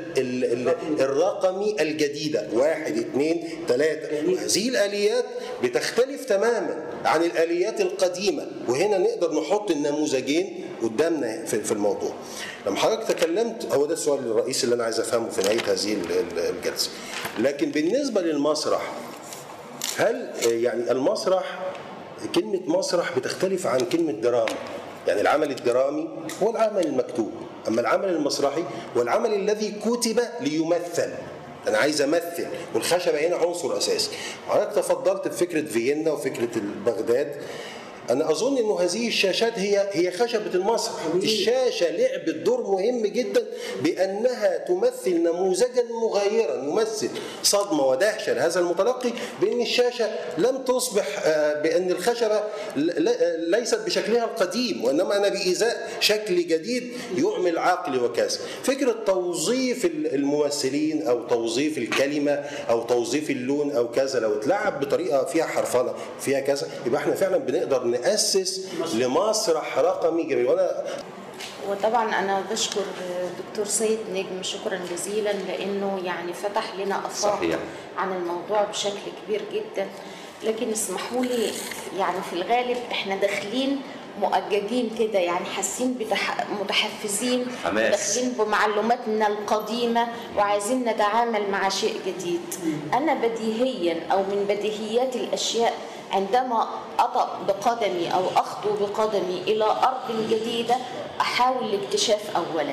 الرقمي الجديده 1 2 3. هذه الاليات بتختلف تماما عن الاليات القديمه، وهنا نقدر نحط النموذجين قدامنا في الموضوع. لما حضرتك تكلمت، هو ده السؤال الرئيسي اللي انا عايز افهمه في نهايه هذه الجلسه. لكن بالنسبه للمسرح، هل يعني المسرح، كلمه مسرح بتختلف عن كلمه دراما؟ يعني العمل الدرامي هو العمل المكتوب، اما العمل المسرحي هو العمل الذي كتب ليمثل. انا عايز امثل، والخشبه هنا عنصر اساسي. حضرتك تفضلت بفكره فيينا وفكره بغداد. أنا أظن أنه هذه الشاشات هي خشبة المسرح. الشاشة لعبت دور مهم جدا بأنها تمثل نموذجا مغايرا، يمثل صدمة ودهشة لهذا المتلقي بأن الشاشة لم تصبح بأن الخشبة ليست بشكلها القديم، وإنما أنا بإزاء شكل جديد يعمل عقلي وكذا. فكرة توظيف الممثلين أو توظيف الكلمة أو توظيف اللون أو كذا، لو اتلعب بطريقة فيها حرفنة فيها كذا، يبقى احنا فعلا بنقدر نأسس لمسرح رقمي جميل. وطبعا أنا بشكر دكتور سيد نجم شكرا جزيلا، لأنه يعني فتح لنا آفاق عن الموضوع بشكل كبير جدا. لكن اسمحوا لي، يعني في الغالب احنا داخلين مؤججين كده، يعني حاسين متحفزين، داخلين بمعلوماتنا القديمة وعايزين نتعامل مع شيء جديد. أنا بديهيا أو من بديهيات الأشياء عندما أطأ بقدمي أو أخطو بقدمي إلى أرض جديدة أحاول الاكتشاف أولا،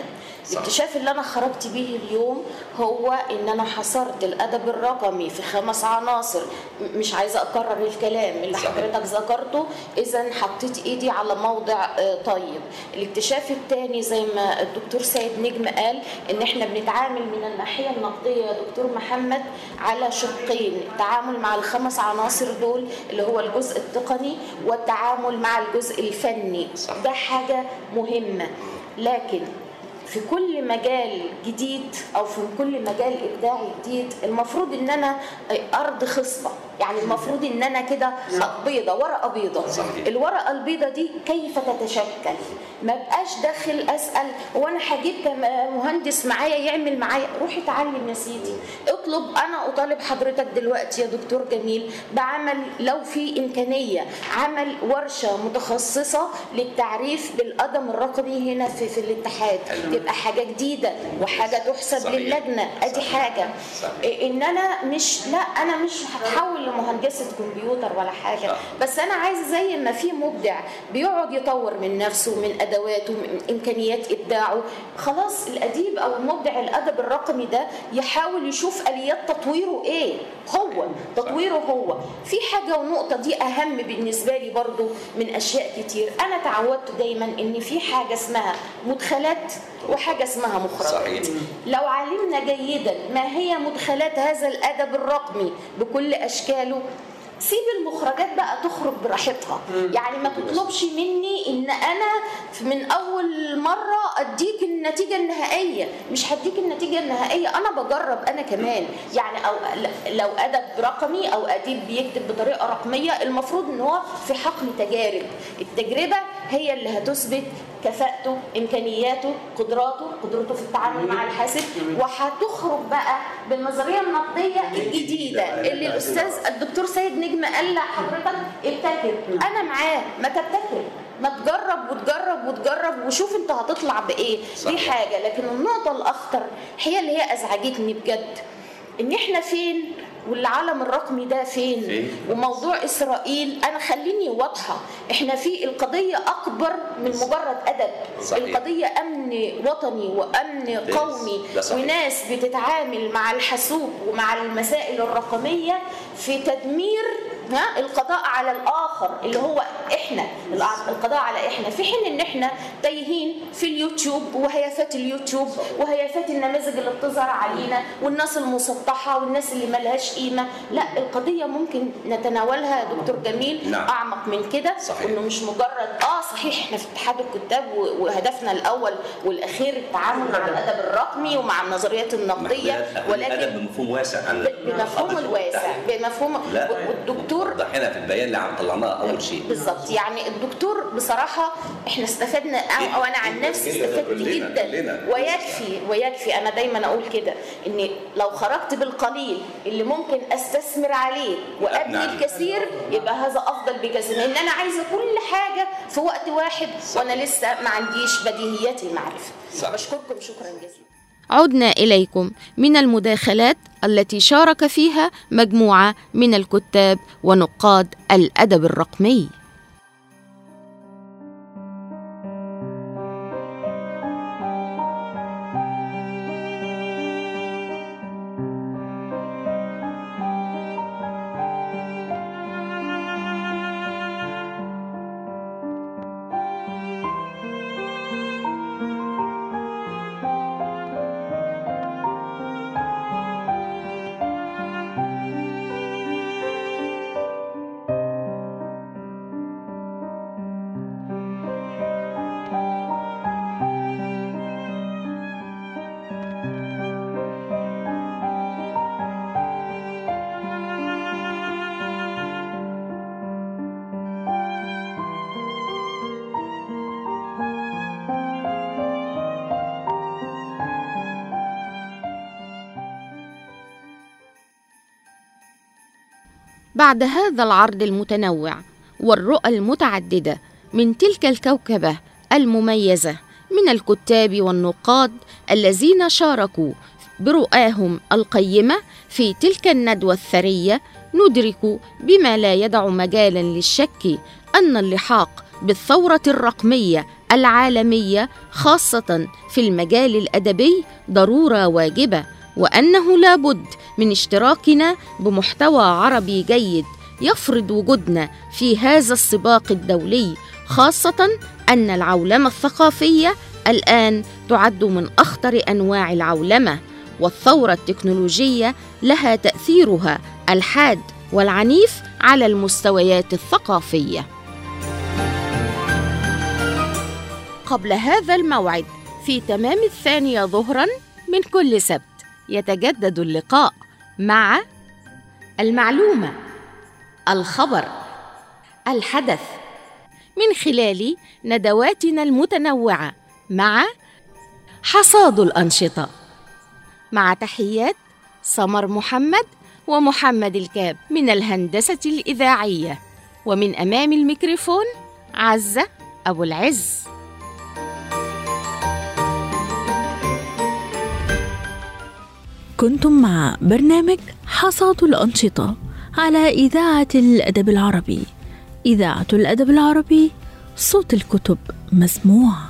الاكتشاف اللي أنا خرجت به اليوم هو إن أنا حصرت الأدب الرقمي في 5 عناصر. مش عايزة أكرر الكلام اللي حضرتك ذكرته، إذن حطيت إيدي على موضع طيب. الاكتشاف الثاني زي ما الدكتور سيد نجم قال، إن إحنا بنتعامل من الناحية النقدية يا دكتور محمد على شقين: التعامل مع ال5 عناصر دول اللي هو الجزء التقني، والتعامل مع الجزء الفني. ده حاجة مهمة. لكن في كل مجال جديد أو في كل مجال إبداعي جديد المفروض إن أنا أرض خصبة، يعني المفروض إن أنا كده بيضة، ورقة بيضة. الورقة البيضة دي كيف تتشكل؟ ما بقاش داخل أسأل هو أنا هجيب مهندس معايا يعمل معايا. روحي اتعلم يا سيدي، اطلب. أنا أطالب حضرتك دلوقتي يا دكتور جميل بعمل، لو في إمكانية عمل ورشة متخصصة للتعريف بالقدم الرقمي هنا في الاتحاد، تبقى حاجة جديدة وحاجة تحسب للجنة. أدي حاجة. إن أنا أنا مش هتحول لمهندسة كمبيوتر ولا حاجة، بس أنا عايز زي ما في مبدع بيقعد يطور من نفسه، من أدواته، من إمكانيات إبداعه، خلاص الأديب أو المبدع الأدب الرقمي ده يحاول يشوف آليات تطويره إيه، هو تطويره هو. في حاجة ونقطة دي أهم بالنسبة لي برضو من أشياء كتير. أنا تعودت دايما إن في حاجة اسمها مدخلات وحاجة اسمها مخرجات. لو علمنا جيدا ما هي مدخلات هذا الأدب الرقمي بكل أشكاله، سيب المخرجات بقى تخرج براحتها. يعني ما تطلبش مني ان انا من اول مرة اديك النتيجة النهائية. مش هديك النتيجة النهائية، انا بجرب انا كمان. يعني أو لو ادب رقمي او اديب بيكتب بطريقة رقمية، المفروض ان هو في حقل تجارب. التجربة هي اللي هتثبت كفاءته، امكانياته، قدرته في التعامل مع الحاسب، وهتخرج بقى بالنظريه النقديه الجديده اللي الاستاذ الدكتور سيد نجم قال لحضرتك ابتكر. انا معاه، ما تبتكر، ما تجرب وتجرب وشوف انت هتطلع بايه. دي حاجه. لكن النقطه الاخطر هي اللي هي ازعجتني بجد، ان احنا فين والعالم الرقمي ده فين؟ وموضوع إسرائيل، أنا خليني واضحة، إحنا في القضية أكبر من مجرد أدب. القضية أمن وطني وأمن قومي، وناس بتتعامل مع الحاسوب ومع المسائل الرقمية في تدمير القضاء على الآخر اللي هو إحنا، القضاء على إحنا، في حين إن إحنا تايهين في اليوتيوب وهيافات اليوتيوب وهيافات النماذج اللي بتظهر علينا والناس المسطحة والناس اللي ملهاش قيمة. لا، القضية ممكن نتناولها يا دكتور جميل أعمق من كده، وإنه مش مجرد صحيح إحنا في اتحاد الكتاب وهدفنا الأول والأخير التعامل مع الأدب الرقمي ومع النظريات النقدية، ولكن بمفهوم واسع، بمفهوم الواسع، بمفهوم. والدكتور وضحنا في البيان اللي طلعناه اول شيء بالظبط. يعني الدكتور بصراحه احنا استفدنا، او انا عن نفسي استفدت جدا. ويكفي انا دايما اقول كده، ان لو خرجت بالقليل اللي ممكن استثمر عليه وابني الكثير، يبقى هذا افضل بكثير، لان انا عايزه كل حاجه في وقت واحد وانا لسه ما عنديش بديهيات المعرفه. بشكركم شكرا جزيلا. عدنا إليكم من المداخلات التي شارك فيها مجموعة من الكتاب ونقاد الأدب الرقمي. بعد هذا العرض المتنوع والرؤى المتعددة من تلك الكوكبة المميزة من الكتاب والنقاد الذين شاركوا برؤاهم القيمة في تلك الندوة الثرية، ندرك بما لا يدع مجالا للشك أن اللحاق بالثورة الرقمية العالمية خاصة في المجال الأدبي ضرورة واجبة، وأنه لا بد من اشتراكنا بمحتوى عربي جيد يفرض وجودنا في هذا السباق الدولي، خاصة أن العولمة الثقافية الآن تعد من أخطر أنواع العولمة، والثورة التكنولوجية لها تأثيرها الحاد والعنيف على المستويات الثقافية. قبل هذا الموعد في تمام 2 ظهراً من كل سبت يتجدد اللقاء مع المعلومة، الخبر، الحدث، من خلال ندواتنا المتنوعة مع حصاد الأنشطة. مع تحيات سمر محمد ومحمد الكاب من الهندسة الإذاعية، ومن أمام الميكروفون عزة أبو العز. كنتم مع برنامج حصاد الأنشطة على إذاعة الأدب العربي. إذاعة الأدب العربي، صوت الكتب مسموع.